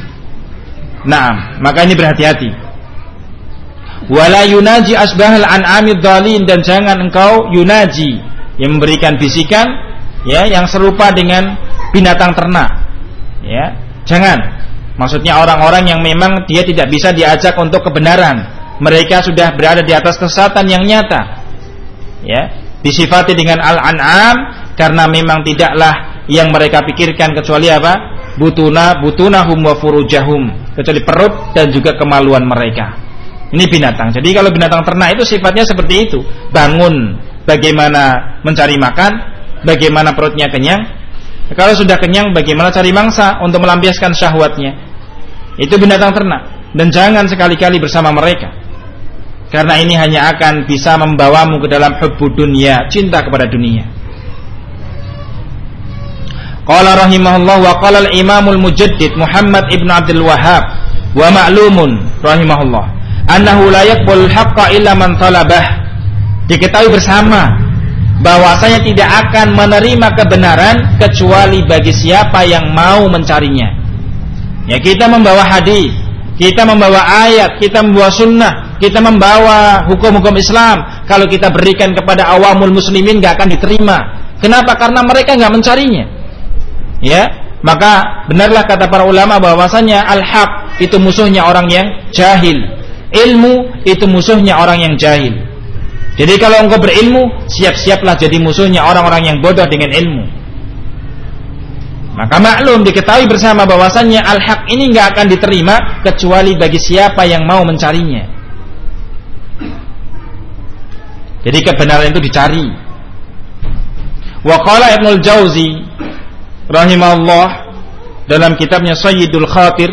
Nah, maka ini berhati-hati. Wala yunaji asbahal an'amid dhalin, dan jangan engkau yunaji, yang memberikan bisikan ya yang serupa dengan binatang ternak. Ya, jangan. Maksudnya orang-orang yang memang dia tidak bisa diajak untuk kebenaran, mereka sudah berada di atas kesesatan yang nyata. Ya, disifati dengan al-an'am karena memang tidaklah yang mereka pikirkan kecuali apa? Butuna butunahum wa furujahum, kecuali perut dan juga kemaluan mereka. Ini binatang. Jadi kalau binatang ternak itu sifatnya seperti itu. Bangun bagaimana mencari makan, bagaimana perutnya kenyang, Kalau sudah kenyang, bagaimana cari mangsa untuk melampiaskan syahwatnya? Itu binatang ternak. Dan jangan sekali-kali bersama mereka, karena ini hanya akan bisa membawamu ke dalam hubbu dunia, cinta kepada dunia. Qala rahimahullah wa qala al-imamul mujaddid Muhammad ibn Abdul Wahhab wa ma'lumun rahimahullah annahu la yaqbul haqqa illa man talabah. Diketahui bersama bahwasanya tidak akan menerima kebenaran kecuali bagi siapa yang mau mencarinya. Ya, kita membawa hadis, kita membawa ayat, kita membawa sunnah, kita membawa hukum-hukum Islam. Kalau kita berikan kepada awamul muslimin, gak akan diterima. Kenapa? Karena mereka gak mencarinya. Ya, maka benarlah kata para ulama bahwasanya al-haq itu musuhnya orang yang jahil, ilmu itu musuhnya orang yang jahil. Jadi kalau engkau berilmu, siap-siaplah jadi musuhnya orang-orang yang bodoh dengan ilmu. Maka maklum, diketahui bersama bahwasanya al-haq ini enggak akan diterima kecuali bagi siapa yang mau mencarinya. Jadi kebenaran itu dicari. Wa qala Ibnul Jauzi rahimahullah dalam kitabnya Sayyidul Khatir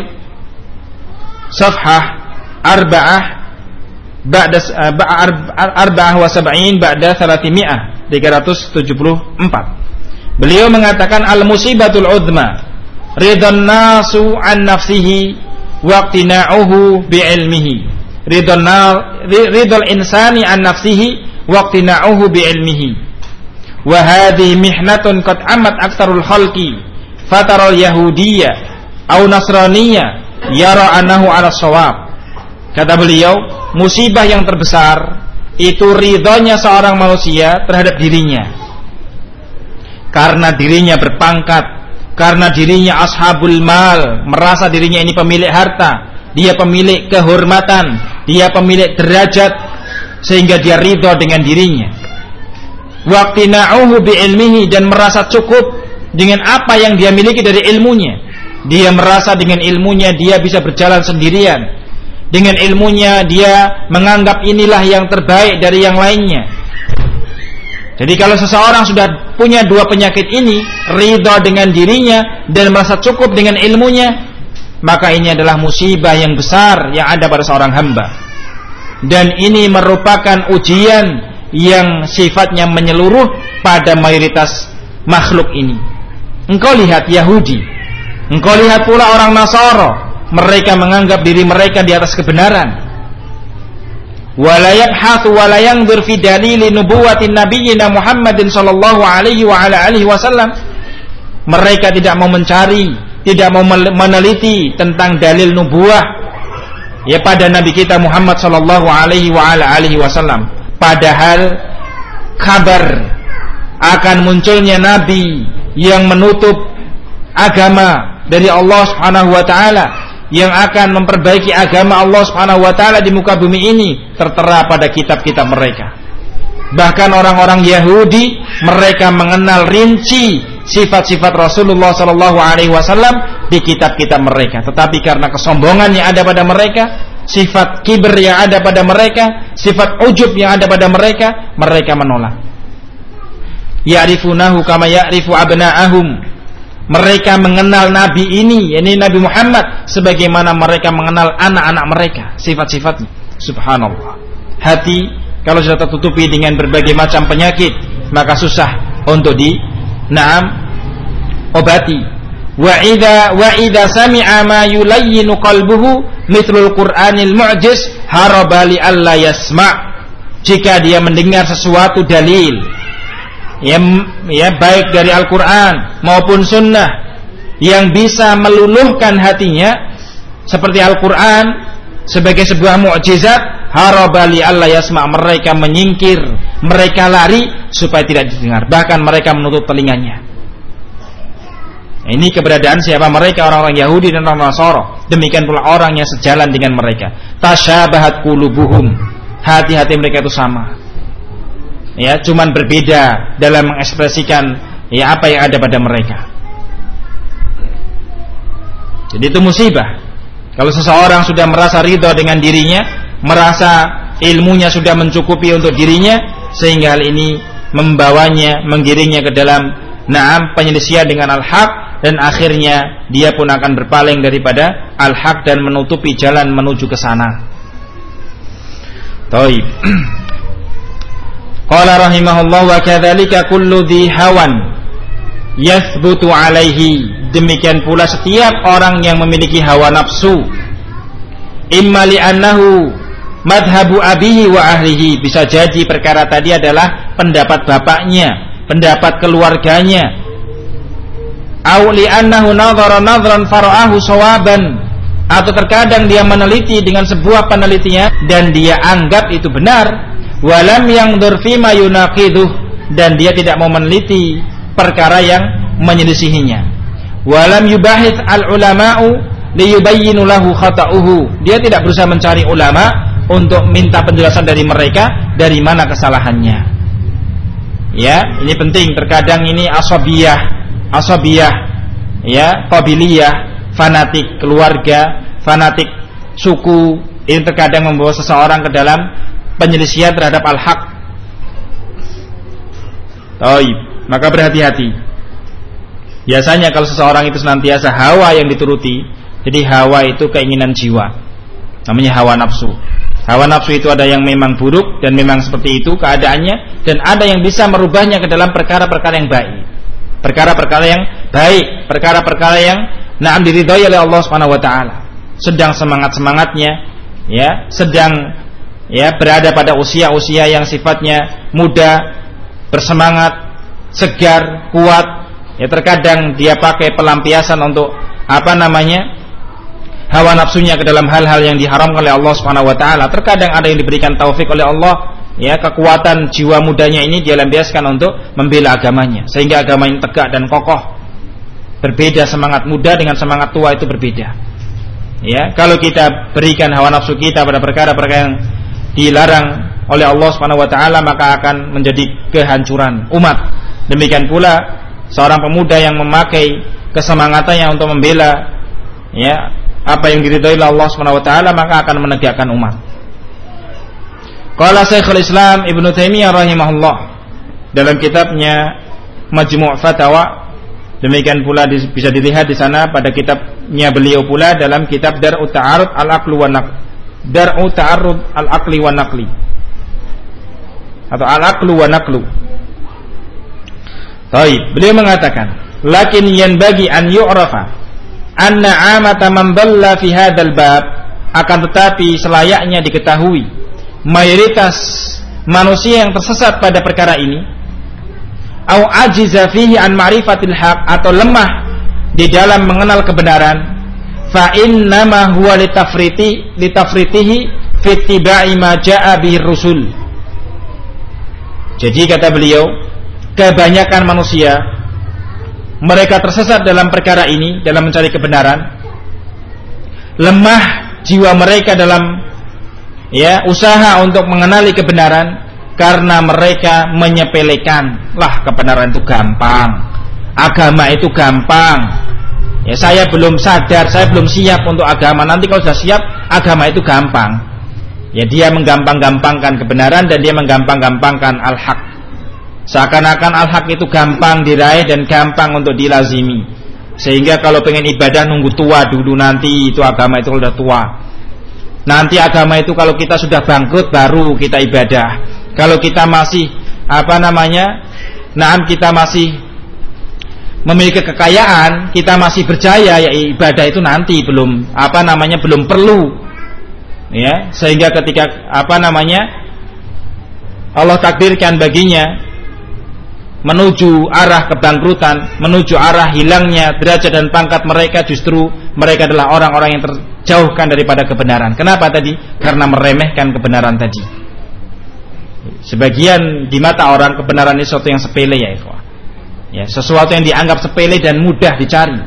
safhah arba'ah ba'da arba'ah wa sab'in ba'da thalathimi'ah tiga ratus tujuh puluh empat. Beliau mengatakan al-musibatul uzma ridhan nasu an nafsihi wa iqtina'uhu bi'ilmihi. Ridhan ridhal insani an nafsihi wa iqtina'uhu bi'ilmihi. Wa hadhihi mihnatun qad amat aktsarul khalqi fataral yahudiyya aw nasraniyya yara annahu 'ala shawab. Kata beliau, musibah yang terbesar itu ridhonya seorang manusia terhadap dirinya, karena dirinya berpangkat, karena dirinya ashabul mal, merasa dirinya ini pemilik harta, dia pemilik kehormatan, dia pemilik derajat, sehingga dia ridho dengan dirinya. Waqtina'uhu bi'ilmihi, dan merasa cukup dengan apa yang dia miliki dari ilmunya. Dia merasa dengan ilmunya dia bisa berjalan sendirian. Dengan ilmunya dia menganggap inilah yang terbaik dari yang lainnya. Jadi kalau seseorang sudah punya dua penyakit ini, ridho dengan dirinya dan merasa cukup dengan ilmunya, maka ini adalah musibah yang besar yang ada pada seorang hamba. Dan ini merupakan ujian yang sifatnya menyeluruh pada mayoritas makhluk ini. Engkau lihat Yahudi, engkau lihat pula orang Nasara, mereka menganggap diri mereka di atas kebenaran. Wala yabhathu wala yanzur fi dalili nubuwatin nabiyyina Muhammadin sallallahu alaihi wa ala alihi wasallam. Mereka tidak mau mencari, tidak mau meneliti tentang dalil nubuwah ya pada nabi kita Muhammad sallallahu alaihi wa ala alihi wasallam. Padahal kabar akan munculnya nabi yang menutup agama dari Allah Subhanahu wa taala, yang akan memperbaiki agama Allah Subhanahu wa taala di muka bumi ini, tertera pada kitab-kitab mereka. Bahkan orang-orang Yahudi, mereka mengenal rinci sifat-sifat Rasulullah sallallahu alaihi wasallam di kitab-kitab mereka, tetapi karena kesombongan yang ada pada mereka, sifat kibir yang ada pada mereka, sifat ujub yang ada pada mereka, mereka menolak. Ya'rifunahu kama ya'rifu abna'ahum. Mereka mengenal Nabi ini, yakni Nabi Muhammad, sebagaimana mereka mengenal anak-anak mereka, sifat-sifatnya. Subhanallah. Hati kalau sudah tertutupi dengan berbagai macam penyakit, maka susah untuk di naam obati. Wa idza wa idza sami'a ma yulayyinu qalbuhu mithlul Qur'anil mu'jiz haraba li alla yasma'. Jika dia mendengar sesuatu dalil ya, ya baik dari Al-Quran maupun Sunnah yang bisa meluluhkan hatinya seperti Al-Quran sebagai sebuah mukjizat, harabali Allah yasma', mereka menyingkir, mereka lari supaya tidak didengar, bahkan mereka menutup telinganya. Ini keberadaan siapa mereka? Orang-orang Yahudi dan orang Nasara. Demikian pula orang yang sejalan dengan mereka. Tasyabahat qulubuhum, hati-hati mereka itu sama. Ya, cuman berbeda dalam mengekspresikan ya apa yang ada pada mereka. Jadi itu musibah. Kalau seseorang sudah merasa ridho dengan dirinya, merasa ilmunya sudah mencukupi untuk dirinya, sehingga hal ini membawanya, menggiringnya ke dalam Naam, penyelisihan dengan al-haq, dan akhirnya dia pun akan berpaling daripada al-haq dan menutupi jalan menuju ke sana. Taib. Qala rahimahullah wa kadzalika kullu dhi hawan yathbutu alaihi. Demikian pula setiap orang yang memiliki hawa nafsu, imma li'annahu madhabu abihi wa ahlihi, bisa jadi perkara tadi adalah pendapat bapaknya, pendapat keluarganya, au li'annahu nadhara nadhran fara'ahu sawaban, atau terkadang dia meneliti dengan sebuah penelitian dan dia anggap itu benar, walam yangdur fima yunaqiduh, dan dia tidak mau meneliti perkara yang menyelisihinya, walam yubahith al ulama'u liyubayyinu lahu khata'uhu, dia tidak berusaha mencari ulama untuk minta penjelasan dari mereka dari mana kesalahannya. Ya, ini penting. Terkadang ini asabiyah, asabiyah, ya, qabiliyah, fanatik keluarga, fanatik suku, ini terkadang membawa seseorang ke dalam penyelisihan terhadap al-haq. Taib, maka berhati-hati. Biasanya kalau seseorang itu senantiasa hawa yang dituruti, jadi hawa itu keinginan jiwa, namanya hawa nafsu. Hawa nafsu itu ada yang memang buruk dan memang seperti itu keadaannya, dan ada yang bisa merubahnya ke dalam perkara-perkara yang baik, perkara-perkara yang baik, perkara-perkara yang na'am diridhai oleh Allah Subhanahu wa taala. Sedang semangat-semangatnya, ya, sedang ya berada pada usia-usia yang sifatnya muda, bersemangat, segar, kuat, ya terkadang dia pakai pelampiasan untuk apa namanya? hawa nafsunya ke dalam hal-hal yang diharamkan oleh Allah Subhanahu wa taala. Terkadang ada yang diberikan taufik oleh Allah, ya, kekuatan jiwa mudanya ini dia lampiaskan untuk membela agamanya sehingga agama ini tegak dan kokoh. Berbeda semangat muda dengan semangat tua itu berbeda. Ya, kalau kita berikan hawa nafsu kita pada perkara-perkara yang dilarang oleh Allah Subhanahu wa taala, maka akan menjadi kehancuran umat. Demikian pula seorang pemuda yang memakai kesemangatannya untuk membela, ya, apa yang diridhai oleh Allah Subhanahu wa taala, maka akan menegakkan umat. Qala Syekhul Islam Ibnu Taimiyah rahimahullah dalam kitabnya Majmu' Fatawa, demikian pula bisa dilihat di sana pada kitabnya beliau pula dalam kitab Dar'u Ta'arud al-Aqli wa Naqli, Dar'u Ta'arud al-Aqli wa Naqli, atau al-Aqlu wa Naqlu. Baik, beliau mengatakan, lakin yanbaghi an yu'rafa anna amata man dalla fi hadzal bab, akan tetapi selayaknya diketahui mayoritas manusia yang tersesat pada perkara ini, au ajiza fihi an ma'rifatil haq, atau lemah di dalam mengenal kebenaran, fa innama huwa litafriti litafritihi fi ittiba'i ma jaa'a bihi rusul. Jadi kata beliau, kebanyakan manusia mereka tersesat dalam perkara ini, dalam mencari kebenaran. Lemah jiwa mereka dalam, ya, usaha untuk mengenali kebenaran, karena mereka menyepelekan, lah kebenaran itu gampang, agama itu gampang. Ya, saya belum sadar, saya belum siap untuk agama. Nanti kalau sudah siap, agama itu gampang. Ya, dia menggampang-gampangkan kebenaran dan dia menggampang-gampangkan al-haq. Seakan-akan al-haq itu gampang diraih dan gampang untuk dilazimi, sehingga kalau pengen ibadah nunggu tua dulu, nanti itu agama itu udah tua. Nanti agama itu kalau kita sudah bangkrut baru kita ibadah. Kalau kita masih apa namanya, naam kita masih memiliki kekayaan, kita masih berjaya, ya ibadah itu nanti belum apa namanya belum perlu. Ya, sehingga ketika apa namanya Allah takdirkan baginya menuju arah kebangkrutan, menuju arah hilangnya derajat dan pangkat mereka, justru mereka adalah orang-orang yang terjauhkan daripada kebenaran. Kenapa tadi? Karena meremehkan kebenaran tadi. Sebagian di mata orang kebenaran ini sesuatu yang sepele, ya ikhwah. Ya, sesuatu yang dianggap sepele dan mudah dicari.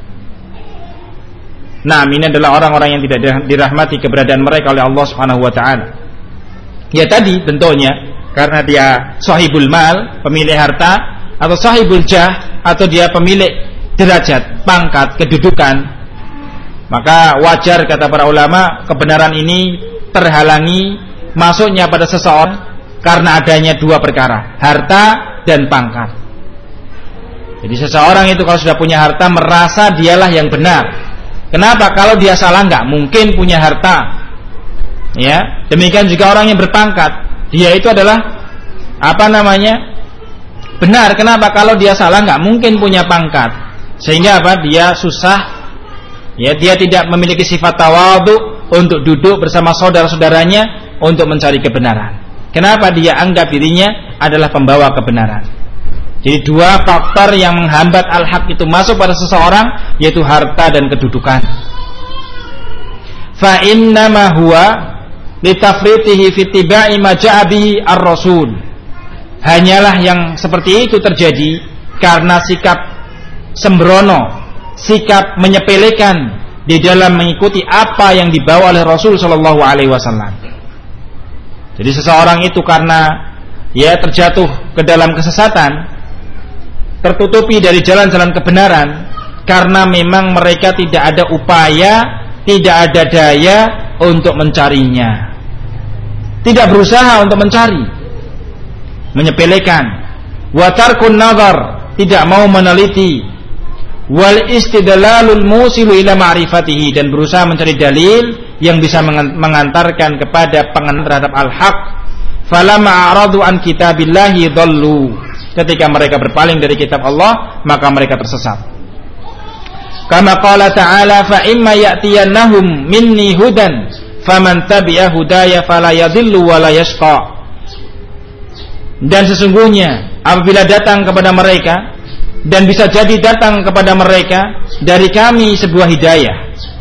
Nah, ini adalah orang-orang yang tidak dirahmati keberadaan mereka oleh Allah Subhanahu wa taala. Ya tadi bentuknya karena dia sahibul mal, pemilik harta, atau sahibul jah, atau dia pemilik derajat, pangkat, kedudukan, maka wajar kata para ulama kebenaran ini terhalangi masuknya pada seseorang karena adanya dua perkara, harta dan pangkat. Jadi seseorang itu kalau sudah punya harta merasa dialah yang benar. Kenapa? Kalau dia salah nggak mungkin punya harta. Ya, demikian juga orang yang berpangkat, dia itu adalah apa namanya? Benar. Kenapa? Kalau dia salah nggak mungkin punya pangkat. Sehingga apa? Dia susah. Ya, dia tidak memiliki sifat tawadhu untuk duduk bersama saudara-saudaranya untuk mencari kebenaran. Kenapa? Dia anggap dirinya adalah pembawa kebenaran. Jadi dua faktor yang menghambat al-haq itu masuk pada seseorang, yaitu harta dan kedudukan. Fa innama huwa litafritihi fi ittiba'i ma ja'a bihi ar-rasul. Hanyalah yang seperti itu terjadi karena sikap sembrono, sikap menyepelekan di dalam mengikuti apa yang dibawa oleh Rasul sallallahu alaihi wasallam. Jadi seseorang itu karena ya terjatuh ke dalam kesesatan, tertutupi dari jalan-jalan kebenaran, karena memang mereka tidak ada upaya, tidak ada daya untuk mencarinya, tidak berusaha untuk mencari, menyepelekan, wa tarkun nazar, tidak mau meneliti, wal istidlalul musilu ila ma'rifatihi, dan berusaha mencari dalil yang bisa mengantarkan kepada pengenal terhadap al-haq. Falamma a'radu an kitabillahi dhallu, ketika mereka berpaling dari kitab Allah maka mereka tersesat. Kama qala ta'ala, fa imma ya'tiyannahum minni hudan faman tabi'a hudaya fala yadhillu wa la yashqa. Dan sesungguhnya apabila datang kepada mereka, dan bisa jadi datang kepada mereka dari kami sebuah hidayah,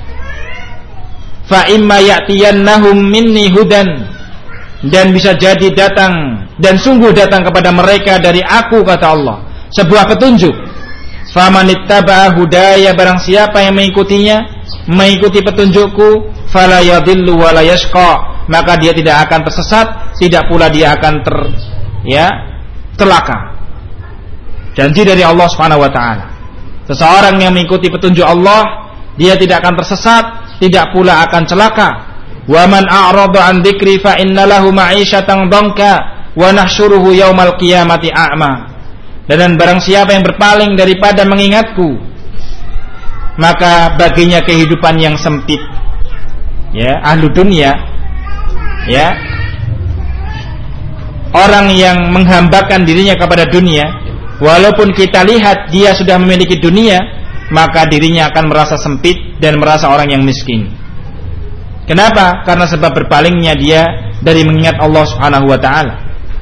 fa imma ya'tiyannahum minni hudan, dan bisa jadi datang dan sungguh datang kepada mereka dari aku, kata Allah, sebuah petunjuk. Famanittaba'a hudaya, barang siapa yang mengikutinya, mengikuti petunjukku, fala yadhillu wa la yashqa, maka dia tidak akan tersesat, tidak pula dia akan ter ya celaka. Janji dari Allah Subhanahu wa taala. Seseorang yang mengikuti petunjuk Allah, dia tidak akan tersesat, tidak pula akan celaka. Wa man a'rada an dzikri fa innalahu ma'isyatan dhanka wa nahsyuruhu yaumal qiyamati a'ma. Dan barang siapa yang berpaling daripada mengingatku, maka baginya kehidupan yang sempit. Ya, ahlu dunia, ya, orang yang menghambakan dirinya kepada dunia, walaupun kita lihat dia sudah memiliki dunia, maka dirinya akan merasa sempit dan merasa orang yang miskin. Kenapa? Karena sebab berpalingnya dia dari mengingat Allah Subhanahu wa taala.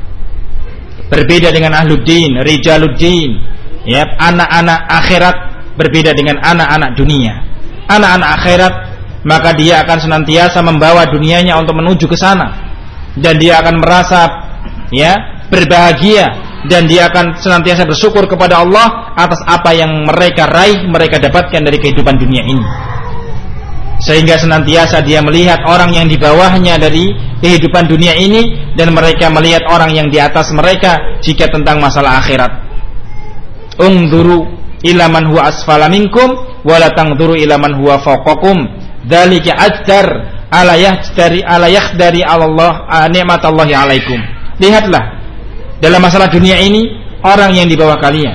Berbeda dengan ahluddin, rijaluddin, ya, anak-anak akhirat berbeda dengan anak-anak dunia. Anak-anak akhirat, maka dia akan senantiasa membawa dunianya untuk menuju ke sana, dan dia akan merasa ya berbahagia, dan dia akan senantiasa bersyukur kepada Allah atas apa yang mereka raih, mereka dapatkan dari kehidupan dunia ini. Sehingga senantiasa dia melihat orang yang di bawahnya dari kehidupan dunia ini, dan mereka melihat orang yang di atas mereka jika tentang masalah akhirat. Ungduru ila man huwa asfala minkum wa la tangduru ila man huwa fawqakum, dzalika ajdar ala yahdari ala yakhdari Allah nikmatallahi alaikum. Lihatlah dalam masalah dunia ini orang yang di bawah kalian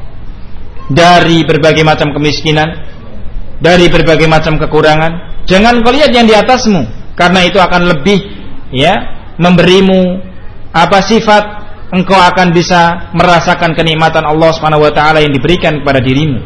dari berbagai macam kemiskinan, dari berbagai macam kekurangan. Jangan kau lihat yang di atasmu, karena itu akan lebih ya memberimu apa sifat, engkau akan bisa merasakan kenikmatan Allah Subhanahu wa taala yang diberikan kepada dirimu.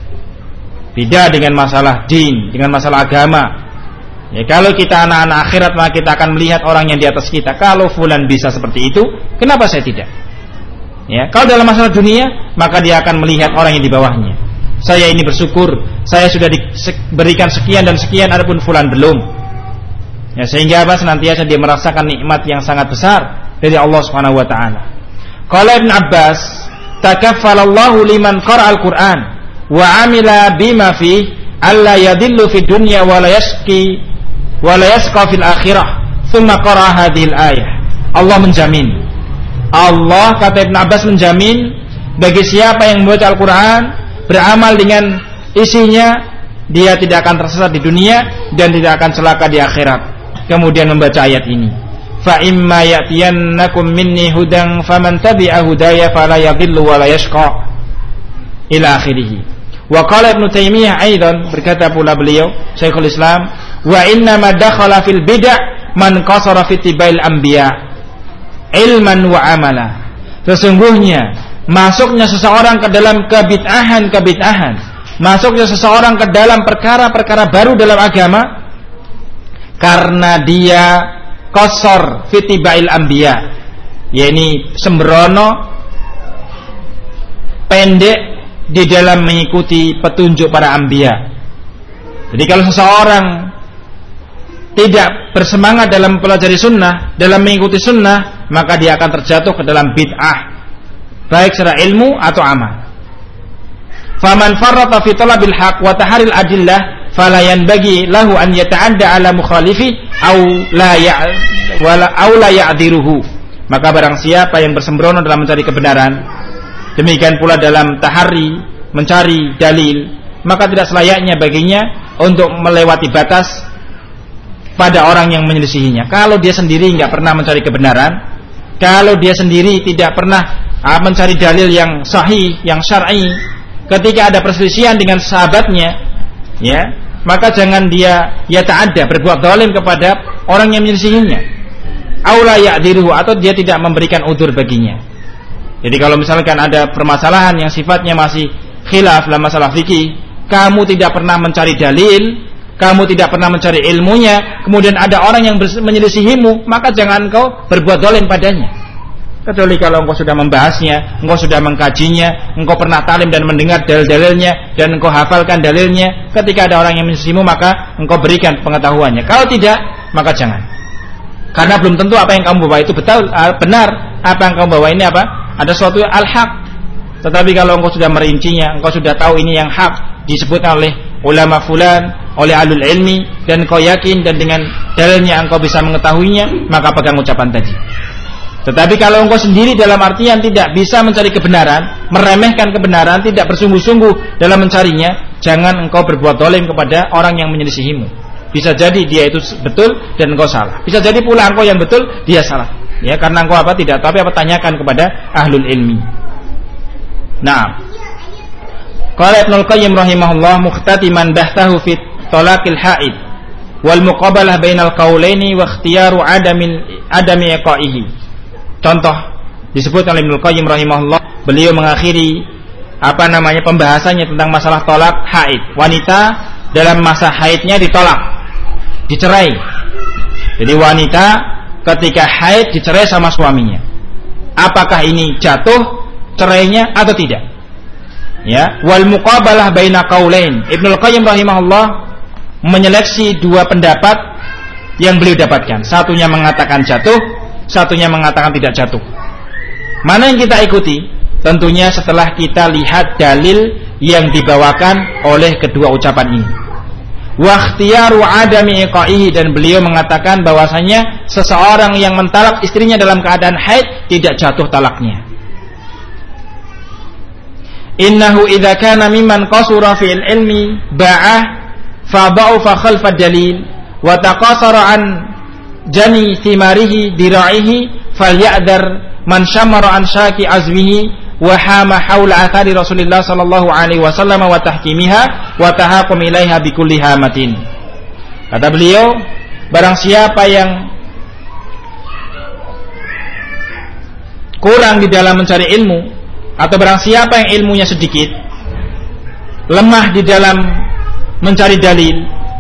Beda dengan masalah din, dengan masalah agama. Ya, kalau kita anak-anak akhirat, maka kita akan melihat orang yang di atas kita. Kalau fulan bisa seperti itu, kenapa saya tidak? Ya, kalau dalam masalah dunia, maka dia akan melihat orang yang di bawahnya. Saya ini bersyukur, saya sudah diberikan sekian dan sekian, adapun fulan belum. Ya, sehingga apa? Senantiasa dia merasakan nikmat yang sangat besar dari Allah Subhanahu wa taala. Qala Ibn Abbas, takaffalallahu liman qara'al Qur'an wa 'amila bima fi alla yadillu fid dunya wa la yashqi wa la yashqa fil akhirah. Tsumma qara'a hadhil ayah. Allah menjamin. Allah, kata Ibn Abbas, menjamin bagi siapa yang membaca Al-Qur'an, beramal dengan isinya, dia tidak akan tersesat di dunia dan tidak akan celaka di akhirat. Kemudian membaca ayat ini, fa imma ya'tiyannakum minni hudan faman tabi'a hudaya fala yadhillu wa la yashqa. ila akhirih. Wa qala Ibnu Taimiyah aidan, berkata pula beliau Syekhul Islam, wa inna ma dakhala fil bid'ah man qasara fi tibail anbiya ilman wa amala. Sesungguhnya masuknya seseorang ke dalam kebid'ahan-kebid'ahan, masuknya seseorang ke dalam perkara-perkara baru dalam agama karena dia qasar fi tibail anbiya, yakni sembrono, pendek di dalam mengikuti petunjuk para anbiya. Jadi kalau seseorang tidak bersemangat dalam mempelajari sunnah, dalam mengikuti sunnah, maka dia akan terjatuh ke dalam bid'ah, baik secara ilmu atau amal. Faman farrata fi talabil haq wa taharil adillah fala yanbaghi lahu an yata'adda ala mukhalifi aw la ya wala aw la ya'diruhu. Maka barang siapa yang bersembrono dalam mencari kebenaran, demikian pula dalam tahari mencari dalil, maka tidak selayaknya baginya untuk melewati batas pada orang yang menyelisihinya. Kalau dia sendiri nggak pernah mencari kebenaran, kalau dia sendiri tidak pernah uh, mencari dalil yang sahih, yang syar'i, ketika ada perselisihan dengan sahabatnya, ya, maka jangan dia ya ta'adda, berbuat zalim kepada orang yang menyelisihinya. Aula ya'diruhu, atau dia tidak memberikan udzur baginya. Jadi kalau misalkan ada permasalahan yang sifatnya masih khilaf dalam masalah fikih, kamu tidak pernah mencari dalil, kamu tidak pernah mencari ilmunya, kemudian ada orang yang menyelisihimu, maka jangan engkau berbuat zalim padanya. Kecuali kalau engkau sudah membahasnya, engkau sudah mengkajinya, engkau pernah talim dan mendengar dalil-dalilnya, dan engkau hafalkan dalilnya. Ketika ada orang yang menyelisihimu, maka engkau berikan pengetahuannya. Kalau tidak, maka jangan. Karena belum tentu apa yang kamu bawa itu betul, benar. Apa yang kamu bawa ini apa? Ada suatu al-haq. Tetapi kalau engkau sudah merincinya, engkau sudah tahu ini yang hak, disebutkan oleh ulama fulan, oleh ahlul ilmi, dan engkau yakin dan dengan dalilnya engkau bisa mengetahuinya, maka pegang ucapan tadi. Tetapi kalau engkau sendiri dalam artian tidak bisa mencari kebenaran, meremehkan kebenaran, tidak bersungguh-sungguh dalam mencarinya, jangan engkau berbuat zalim kepada orang yang menyelisihimu. Bisa jadi dia itu betul dan engkau salah. Bisa jadi pula engkau yang betul, dia salah. Ya, karena engkau apa tidak tahu, tapi apa tanyakan kepada ahlul ilmi. Nah, qala Ibnu Qayyim rahimahullah mukhtatiman bahtahu fi talaqil haid wal muqabalah bainal qaulaini wa ikhtiyaru adamil adami iqaihi. Contoh disebut oleh Ibnu Qayyim rahimahullah, beliau mengakhiri apa namanya pembahasannya tentang masalah tolak haid. Wanita dalam masa haidnya ditolak, dicerai. Jadi wanita ketika haid dicerai sama suaminya, apakah ini jatuh cerainya atau tidak? Ya, wal muqabalah baina qaulain. Ibnu Qayyim rahimahullah menyeleksi dua pendapat yang beliau dapatkan. Satunya mengatakan jatuh, satunya mengatakan tidak jatuh. Mana yang kita ikuti? Tentunya setelah kita lihat dalil yang dibawakan oleh kedua ucapan ini. Wa ikhtiyaru adami iqaihi, dan beliau mengatakan bahwasanya seseorang yang mentalak istrinya dalam keadaan haid tidak jatuh talaknya. Innahu idza kana mimman qasura fil ilmi ba'ah fa ba'ufa khalfa dalil wa taqasara an jani thimarihi dira'ihi falya'dhar man shamara an shaki azmihi wa hama haula athari Rasulillah sallallahu alaihi wasallam wa tahkimiha wa tahakum ilaiha bi kulli hamatin. Kata beliau, barang siapa yang kurang di dalam mencari ilmu, atau barang siapa yang ilmunya sedikit, lemah di dalam mencari dalil,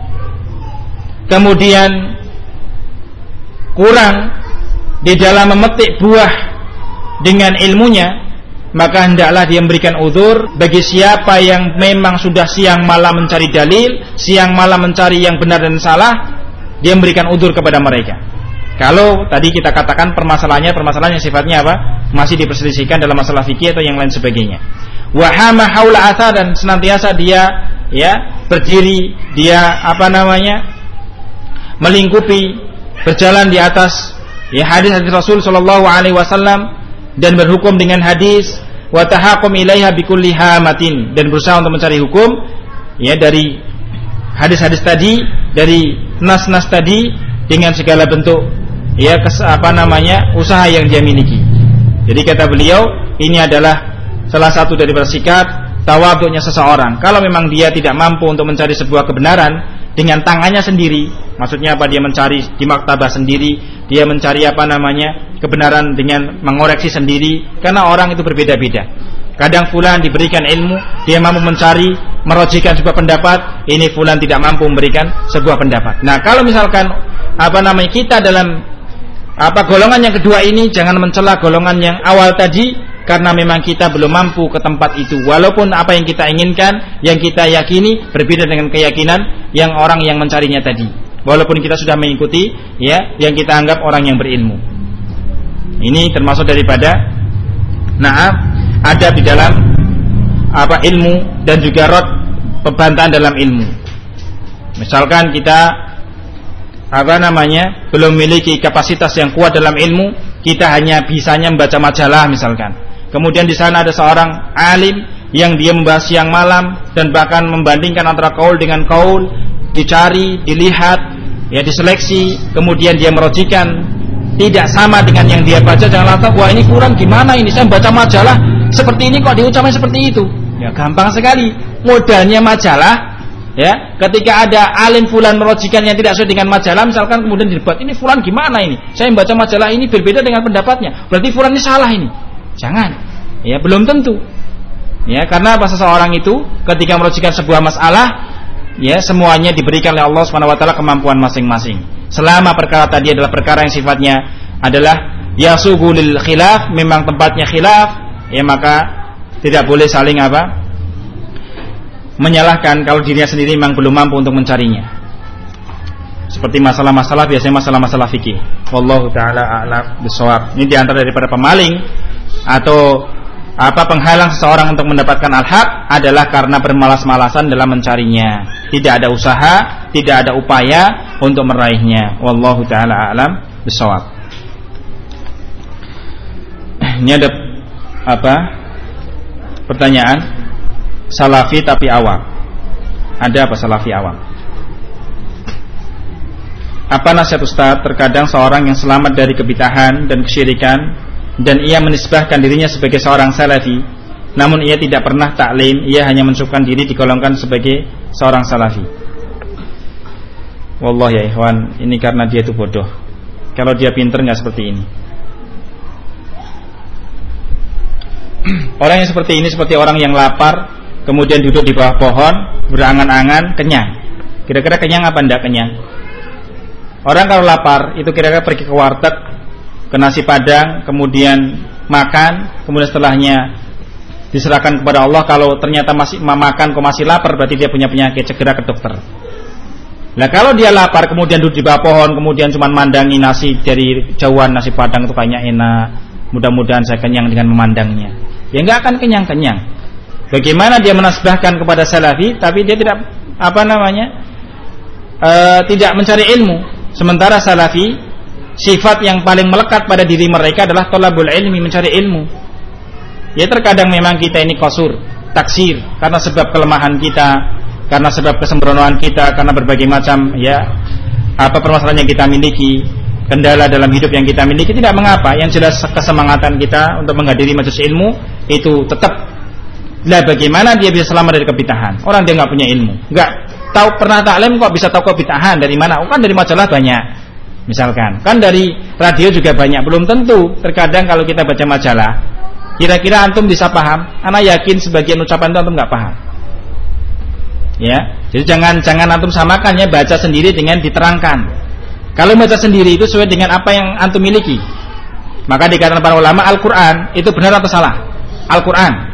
kemudian kurang di dalam memetik buah dengan ilmunya, maka hendaklah dia memberikan udzur bagi siapa yang memang sudah siang malam mencari dalil, siang malam mencari yang benar dan salah, dia memberikan udzur kepada mereka. Kalau tadi kita katakan permasalahannya permasalahan yang sifatnya apa? Masih diperselisihkan dalam masalah fikih atau yang lain sebagainya. Wa hama haula athar, dan senantiasa dia ya berdiri, dia apa namanya? melingkupi, berjalan di atas ya hadis-hadis Rasul sallallahu alaihi wasallam dan berhukum dengan hadis, wa tahakum ilaiha bikulli hamatin, dan berusaha untuk mencari hukum ya dari hadis-hadis tadi, dari nas-nas tadi dengan segala bentuk ya kes, apa namanya usaha yang dia miliki. Jadi kata beliau, ini adalah salah satu dari bersikap tawadhu'nya seseorang. Kalau memang dia tidak mampu untuk mencari sebuah kebenaran dengan tangannya sendiri, maksudnya apa, dia mencari di maktabah sendiri, dia mencari apa namanya kebenaran dengan mengoreksi sendiri, karena orang itu berbeda-beda. Kadang fulan diberikan ilmu, dia mampu mencari, merojikan sebuah pendapat, ini fulan tidak mampu memberikan sebuah pendapat. Nah, kalau misalkan apa namanya kita dalam apa golongan yang kedua ini, jangan mencela golongan yang awal tadi, karena memang kita belum mampu ke tempat itu. Walaupun apa yang kita inginkan, yang kita yakini berbeda dengan keyakinan yang orang yang mencarinya tadi. Walaupun kita sudah mengikuti ya yang kita anggap orang yang berilmu. Ini termasuk daripada na'am ada di dalam apa ilmu dan juga rod pembantahan dalam ilmu. Misalkan kita apa namanya belum memiliki kapasitas yang kuat dalam ilmu, kita hanya bisanya membaca majalah misalkan. Kemudian di sana ada seorang alim yang dia membahas siang malam dan bahkan membandingkan antara kaul dengan kaul, dicari, dilihat, ya diseleksi, kemudian dia merojikan tidak sama dengan yang dia baca. Jangan lantas wah ini kurang gimana ini, saya membaca majalah seperti ini kok diucapkan seperti itu. Ya gampang sekali. Modalnya majalah. Ya, ketika ada alim fulan merojikan yang tidak sesuai dengan majalah, misalkan kemudian didebat, ini fulan gimana ini? Saya membaca majalah ini berbeda dengan pendapatnya. Berarti fulan ini salah ini. Jangan. Ya, belum tentu. Ya, karena apa, seseorang itu ketika merojikan sebuah masalah, ya semuanya diberikan oleh Allah Subhanahu wa taala kemampuan masing-masing. Selama perkara tadi adalah perkara yang sifatnya adalah yasugulil khilaf, memang tempatnya khilaf, ya maka tidak boleh saling apa? menyalahkan kalau dirinya sendiri memang belum mampu untuk mencarinya. Seperti masalah-masalah biasanya masalah-masalah fikih. Wallahu taala a'lam bishawab. Ini diantara daripada pemaling atau apa penghalang seseorang untuk mendapatkan al-haq adalah karena bermalas-malasan dalam mencarinya. Tidak ada usaha, tidak ada upaya untuk meraihnya. Wallahu taala a'lam bishawab. Ini ada apa? Pertanyaan. Salafi tapi awam. Ada apa salafi awam? Apa nasihat Ustaz terkadang seorang yang selamat dari kebid'ahan dan kesyirikan dan ia menisbahkan dirinya sebagai seorang salafi, namun ia tidak pernah taklim, ia hanya mensukkan diri digolongkan sebagai seorang salafi. Wallah ya ikhwan, ini karena dia itu bodoh. Kalau dia pintar enggak seperti ini. Orang yang seperti ini seperti orang yang lapar kemudian duduk di bawah pohon berangan-angan kenyang. Kira-kira kenyang apa enggak kenyang? Orang kalau lapar itu kira-kira pergi ke warteg, ke nasi padang, kemudian makan, kemudian setelahnya diserahkan kepada Allah. Kalau ternyata masih makan kok masih lapar, berarti dia punya penyakit, segera ke dokter. Nah kalau dia lapar kemudian duduk di bawah pohon, kemudian cuma mandangi nasi dari jauhan, nasi padang itu kayaknya enak, mudah-mudahan saya kenyang dengan memandangnya, ya enggak akan kenyang-kenyang. Bagaimana dia menasbahkan kepada salafi tapi dia tidak apa namanya e, tidak mencari ilmu. Sementara salafi sifat yang paling melekat pada diri mereka adalah thalabul ilmi, mencari ilmu. Ya terkadang memang kita ini qasur, taksir karena sebab kelemahan kita, karena sebab kesembronoan kita, karena berbagai macam ya apa permasalahan yang kita miliki, kendala dalam hidup yang kita miliki. Tidak mengapa, yang jelas kesemangatan kita untuk menghadiri majelis ilmu itu tetap. Lah bagaimana dia bisa selamat dari kebid'ahan? Orang dia nggak punya ilmu, nggak tahu pernah taklim kok bisa tahu kebid'ahan dari mana? Oh, kan dari majalah banyak, misalkan, kan dari radio juga banyak. Belum tentu. Terkadang kalau kita baca majalah, kira-kira antum bisa paham? Ana yakin sebagian ucapan itu antum nggak paham. Ya, jadi jangan jangan antum samakan ya baca sendiri dengan diterangkan. Kalau baca sendiri itu sesuai dengan apa yang antum miliki. Maka dikatakan para ulama Al-Quran itu benar atau salah? Al-Quran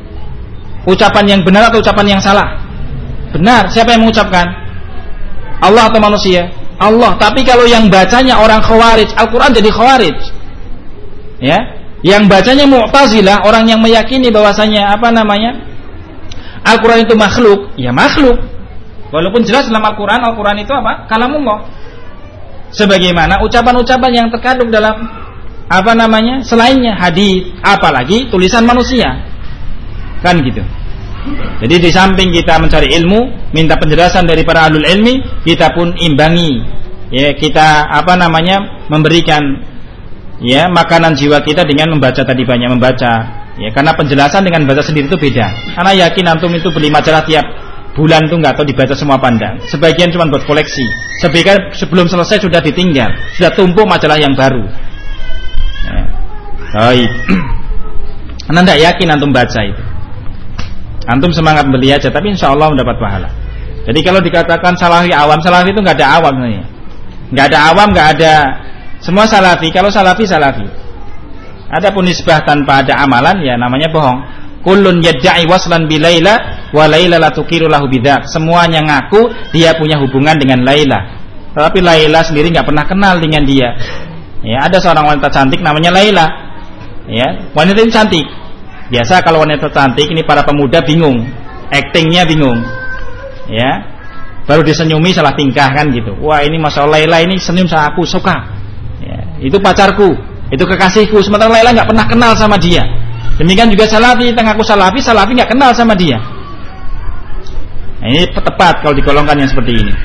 ucapan yang benar atau ucapan yang salah? Benar. Siapa yang mengucapkan? Allah atau manusia? Allah. Tapi kalau yang bacanya orang khawarij, Al-Quran jadi khawarij. Ya, yang bacanya Mu'tazilah, orang yang meyakini bahwasanya apa namanya Al-Quran itu makhluk, ya makhluk. Walaupun jelas dalam Al-Quran, Al-Quran itu apa? Kalamullah. Sebagaimana ucapan-ucapan yang terkandung dalam apa namanya selainnya hadis, apalagi tulisan manusia. Kan gitu. Jadi di samping kita mencari ilmu, minta penjelasan dari para ahlul ilmi, kita pun imbangi, ya kita apa namanya memberikan ya makanan jiwa kita dengan membaca tadi, banyak membaca, Ya, karena penjelasan dengan baca sendiri itu beda. Karena yakin antum itu beli majalah tiap bulan tuh nggak tahu dibaca semua pandang. Sebagian cuma buat koleksi. Sebagian sebelum selesai sudah ditinggal, sudah tumpuk majalah yang baru. Ya. Baik. Anda tidak yakin antum baca itu. Antum semangat beli aja, tapi insya Allah mendapat pahala. Jadi kalau dikatakan salafi awam, salafi itu nggak ada awam nih, nggak ada awam, nggak ada semua salafi. Kalau salafi salafi. Adapun nisbah tanpa ada amalan, ya namanya bohong. Kullun yadda'i waslan bi Laila wa Laila la tuqiru lahu bidzak. Semuanya ngaku dia punya hubungan dengan Laila, tetapi Laila sendiri nggak pernah kenal dengan dia. Ya, ada seorang wanita cantik namanya Laila. Ya, wanita ini cantik. Biasa kalau wanita cantik ini para pemuda bingung, aktingnya bingung. Ya, baru disenyumi salah tingkah kan gitu. Wah, ini masya Allah Laila ini senyum sama aku, suka. Ya, itu pacarku, itu kekasihku. Sementara Laila nggak pernah kenal sama dia. Demikian juga salafi, tengahku salafi, salafi nggak kenal sama dia. Nah, ini tepat kalau digolongkan yang seperti ini.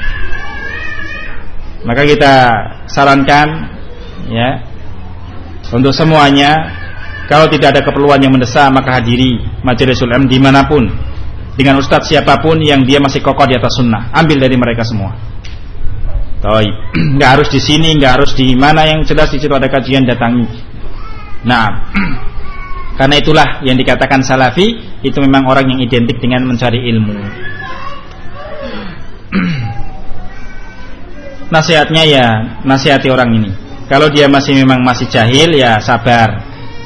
Maka kita sarankan, ya, untuk semuanya, kalau tidak ada keperluan yang mendesak maka hadiri majelisul ilm dimanapun, dengan ustadz siapapun yang dia masih kokoh di atas sunnah, ambil dari mereka semua. Baik, nggak harus di sini, nggak harus di mana, yang jelas di situ ada kajian, datangi. Nah, karena itulah yang dikatakan salafi itu memang orang yang identik dengan mencari ilmu. Nasihatnya ya nasihati orang ini. Kalau dia masih memang masih jahil, ya sabar.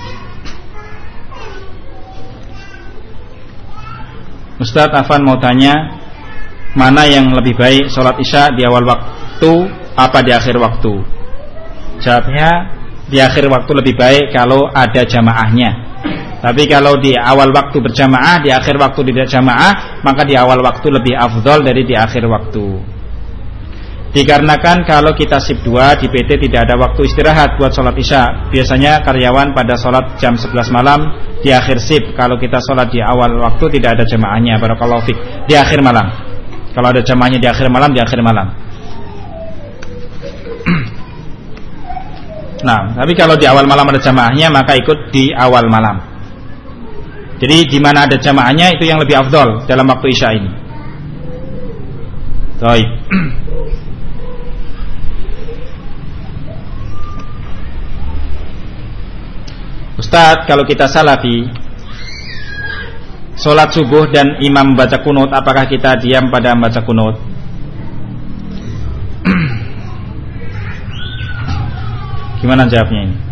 Ustaz Afan mau tanya, mana yang lebih baik, sholat isya di awal waktu apa di akhir waktu? Jawabnya, di akhir waktu lebih baik kalau ada jamaahnya. Tapi kalau di awal waktu berjamaah, di akhir waktu tidak jamaah, maka di awal waktu lebih afdol dari di akhir waktu. Dikarenakan kalau kita shift dua di P T tidak ada waktu istirahat buat sholat isya. Biasanya karyawan pada sholat jam sebelas malam di akhir shift. Kalau kita sholat di awal waktu tidak ada jamaahnya, barakallahu fik, di akhir malam. Kalau ada jamaahnya di akhir malam, di akhir malam. Nah, tapi kalau di awal malam ada jamaahnya, maka ikut di awal malam. Jadi di mana ada jamaahnya itu yang lebih afdol dalam waktu isya ini. Baik. Ustadz, kalau kita salafi, sholat subuh dan imam baca kunut, apakah kita diam pada membaca kunut? Gimana jawabnya ini?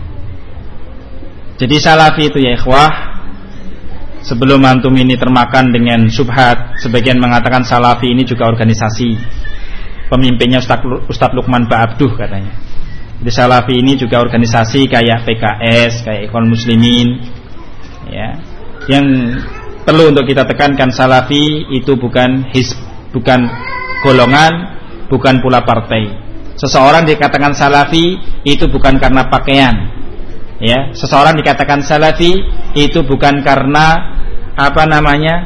Jadi salafi itu ya ikhwah, sebelum antum ini termakan dengan syubhat, sebagian mengatakan salafi ini juga organisasi. Pemimpinnya Ustadz Ustadz Lukman Ba'abduh katanya. Jadi salafi ini juga organisasi kayak P K S, kayak Ikhwan Muslimin, ya. Yang perlu untuk kita tekankan, salafi itu bukan hizb, bukan golongan, bukan pula partai. Seseorang dikatakan salafi itu bukan karena pakaian, ya. Seseorang dikatakan salafi itu bukan karena apa namanya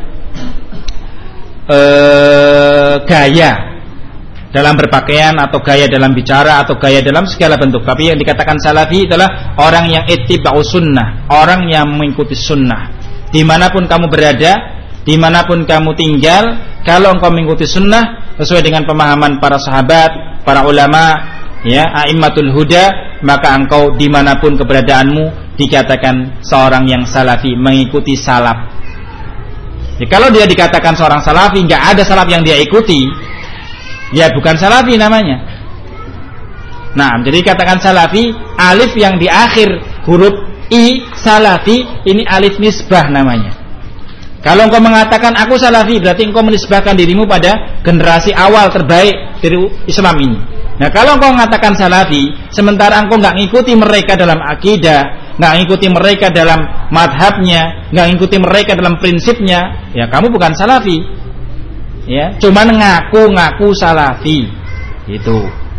eh, gaya dalam berpakaian, atau gaya dalam bicara, atau gaya dalam segala bentuk. Tapi yang dikatakan salafi adalah orang yang ittiba'u sunnah, orang yang mengikuti sunnah. Dimanapun kamu berada, dimanapun kamu tinggal, kalau engkau mengikuti sunnah sesuai dengan pemahaman para sahabat, para ulama, ya, a'immatul huda, maka engkau dimanapun keberadaanmu dikatakan seorang yang salafi, mengikuti salaf. Ya, kalau dia dikatakan seorang salafi, nggak ada salaf yang dia ikuti, ya bukan salafi namanya. Nah, jadi katakan salafi, alif yang di akhir huruf i, salafi, ini alif nisbah namanya. Kalau engkau mengatakan aku salafi, berarti engkau menisbahkan dirimu pada generasi awal terbaik dari Islam ini. Nah, kalau engkau mengatakan salafi, sementara engkau nggak ngikuti mereka dalam akidah, nggak ngikuti mereka dalam madhabnya, nggak ngikuti mereka dalam prinsipnya, ya kamu bukan salafi. Ya, cuman ngaku-ngaku salafi itu.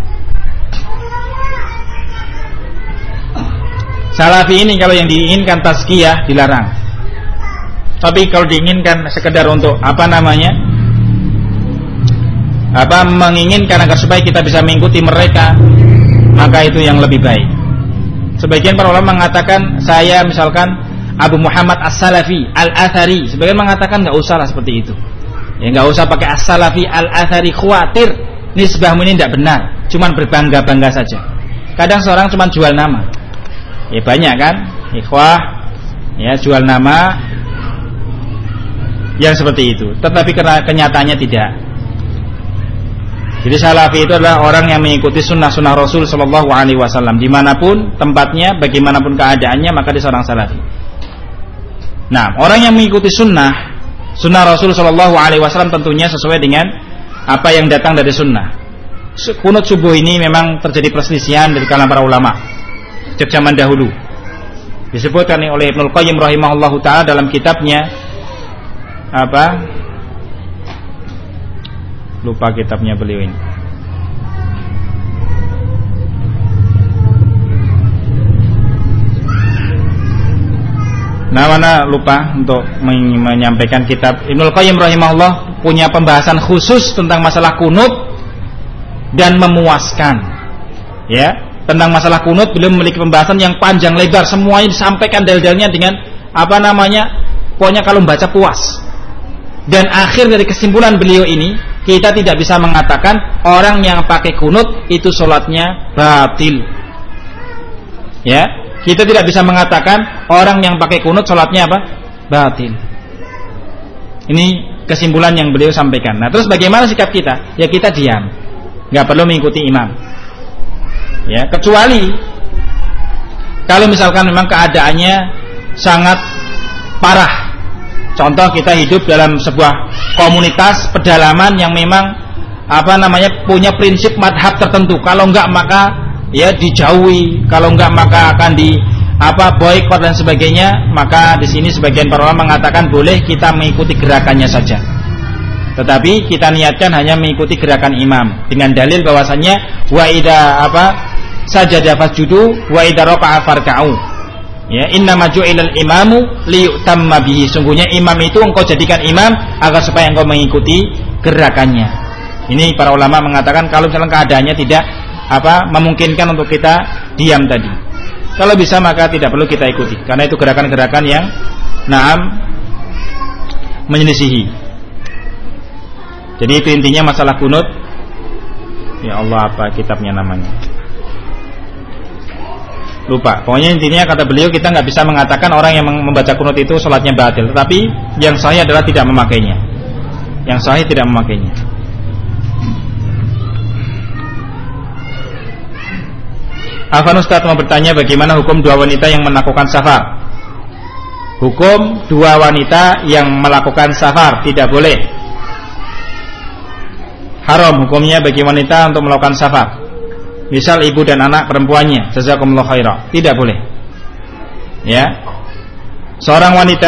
Salafi ini kalau yang diinginkan tazkiyah dilarang. Tapi kalau diinginkan sekedar untuk apa namanya? Apa menginginkan agar supaya kita bisa mengikuti mereka, maka itu yang lebih baik. Sebagian para ulama mengatakan, saya misalkan Abu Muhammad As-Salafi Al-Athari, sebagian mengatakan nggak usah lah seperti itu. Ya nggak usah pakai As-Salafi Al-Athari, khawatir nisbahmu ini tidak benar, cuman berbangga-bangga saja. Kadang seorang cuman jual nama. Ya banyak kan, ikhwah, ya jual nama yang seperti itu. Tetapi karena kenyataannya tidak. Jadi Salafi itu adalah orang yang mengikuti sunnah-sunnah Rasul Shallallahu Alaihi Wasallam dimanapun tempatnya, bagaimanapun keadaannya, maka dia seorang Salafi. Nah, orang yang mengikuti sunnah, sunnah Rasul Shallallahu Alaihi Wasallam tentunya sesuai dengan apa yang datang dari sunnah. Kunut subuh ini memang terjadi perselisihan dari kalangan para ulama sejak zaman dahulu. Disebutkan oleh Ibnul Qayyim rahimahullahu taala dalam kitabnya apa? Lupa kitabnya beliau ini. Nah, mana lupa untuk menyampaikan kitab Ibnul Qayyim rahimahullah punya pembahasan khusus tentang masalah kunut dan memuaskan. Ya, tentang masalah kunut beliau memiliki pembahasan yang panjang lebar, semuanya disampaikan dalil-dalilnya dengan apa namanya? Pokoknya kalau membaca puas. Dan akhir dari kesimpulan beliau ini, kita tidak bisa mengatakan orang yang pakai kunut itu sholatnya batil. Ya, kita tidak bisa mengatakan orang yang pakai kunut sholatnya apa? Batil. Ini kesimpulan yang beliau sampaikan. Nah, terus bagaimana sikap kita? Ya kita diam, nggak perlu mengikuti imam. Ya, kecuali kalau misalkan memang keadaannya sangat parah. Contoh kita hidup dalam sebuah komunitas pedalaman yang memang apa namanya punya prinsip madhab tertentu. Kalau enggak maka ya dijauhi, kalau enggak maka akan di apa boikot dan sebagainya. Maka di sini sebagian para ulama mengatakan boleh kita mengikuti gerakannya saja. Tetapi kita niatkan hanya mengikuti gerakan imam dengan dalil bahwasannya wa idza apa sajada fasjudu wa idza raka'a farka'u. Ya, innama ju'ilal imamu liyutamma bihi. Sungguhnya imam itu engkau jadikan imam agar supaya engkau mengikuti gerakannya. Ini para ulama mengatakan kalau misalnya keadaannya tidak apa memungkinkan untuk kita diam tadi. Kalau bisa maka tidak perlu kita ikuti karena itu gerakan-gerakan yang naam menyelisihi. Jadi itu intinya masalah kunut. Ya Allah, apa kitabnya namanya? Lupa. Pokoknya intinya kata beliau kita nggak bisa mengatakan orang yang membaca kunut itu sholatnya batil. Tetapi yang sahih adalah tidak memakainya. Yang sahih tidak memakainya. Afan Ustaz mau bertanya bagaimana hukum dua wanita yang melakukan safar. Hukum dua wanita yang melakukan safar tidak boleh. Haram hukumnya bagi wanita untuk melakukan safar. Misal ibu dan anak perempuannya, jazakumullah khairah, tidak boleh. Ya, seorang wanita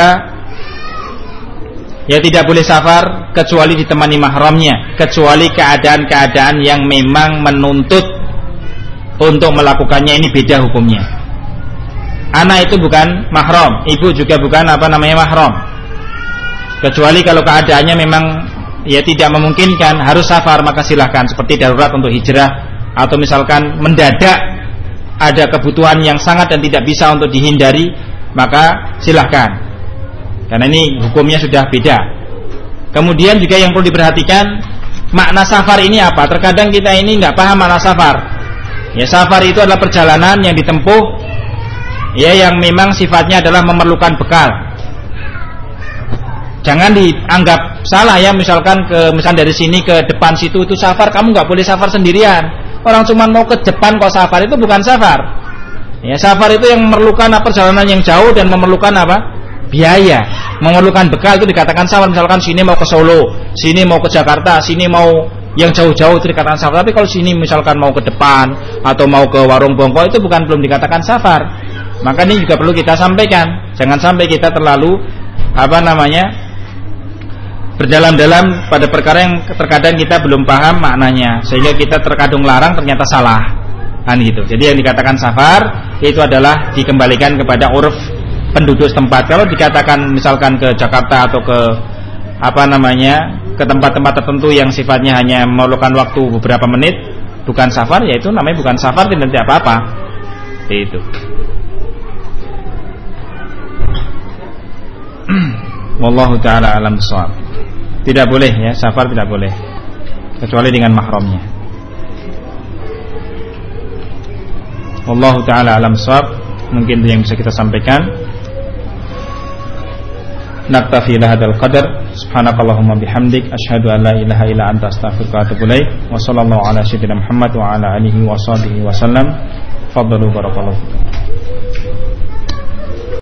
ya tidak boleh safar kecuali ditemani mahramnya, kecuali keadaan-keadaan yang memang menuntut untuk melakukannya. Ini beda hukumnya. Anak itu bukan mahram, ibu juga bukan apa namanya mahram. Kecuali kalau keadaannya memang ya tidak memungkinkan harus safar, maka silahkan seperti darurat untuk hijrah. Atau misalkan mendadak ada kebutuhan yang sangat dan tidak bisa untuk dihindari, maka silahkan. Karena ini hukumnya sudah beda. Kemudian juga yang perlu diperhatikan makna safar ini apa? Terkadang kita ini nggak paham makna safar. Ya, safar itu adalah perjalanan yang ditempuh ya yang memang sifatnya adalah memerlukan bekal. Jangan dianggap salah ya, misalkan ke misal dari sini ke depan situ itu safar, kamu nggak boleh safar sendirian. Orang cuma mau ke depan kok safar, itu bukan safar. Ya, safar itu yang memerlukan perjalanan yang jauh dan memerlukan apa? Biaya, memerlukan bekal, itu dikatakan safar. Misalkan sini mau ke Solo, sini mau ke Jakarta, sini mau yang jauh-jauh itu dikatakan safar. Tapi kalau sini misalkan mau ke depan atau mau ke warung bongko itu bukan belum dikatakan safar. Maka ini juga perlu kita sampaikan. Jangan sampai kita terlalu apa namanya? berdalam-dalam pada perkara yang terkadang kita belum paham maknanya, sehingga kita terkadang larang ternyata salah kan gitu. Jadi yang dikatakan safar itu adalah dikembalikan kepada uruf penduduk setempat. Kalau dikatakan misalkan ke Jakarta atau ke apa namanya ke tempat-tempat tertentu yang sifatnya hanya memerlukan waktu beberapa menit, bukan safar, ya itu namanya bukan safar dan tidak apa-apa. Itu. Wallahu ta'ala alam shawab. Tidak boleh ya, safar tidak boleh kecuali dengan mahramnya. Wallahu ta'ala alam shawab. Mungkin itu yang bisa kita sampaikan. Naktafi lahadal qadar. Subhanakallahumma bihamdik, asyhadu an la ilaha illa anta, astaghfiruka wa atubu ilaik. Wa sallallahu ala sayyidina Muhammad wa ala alihi wa sahbihi wa sallam. Faddalu barakallahu.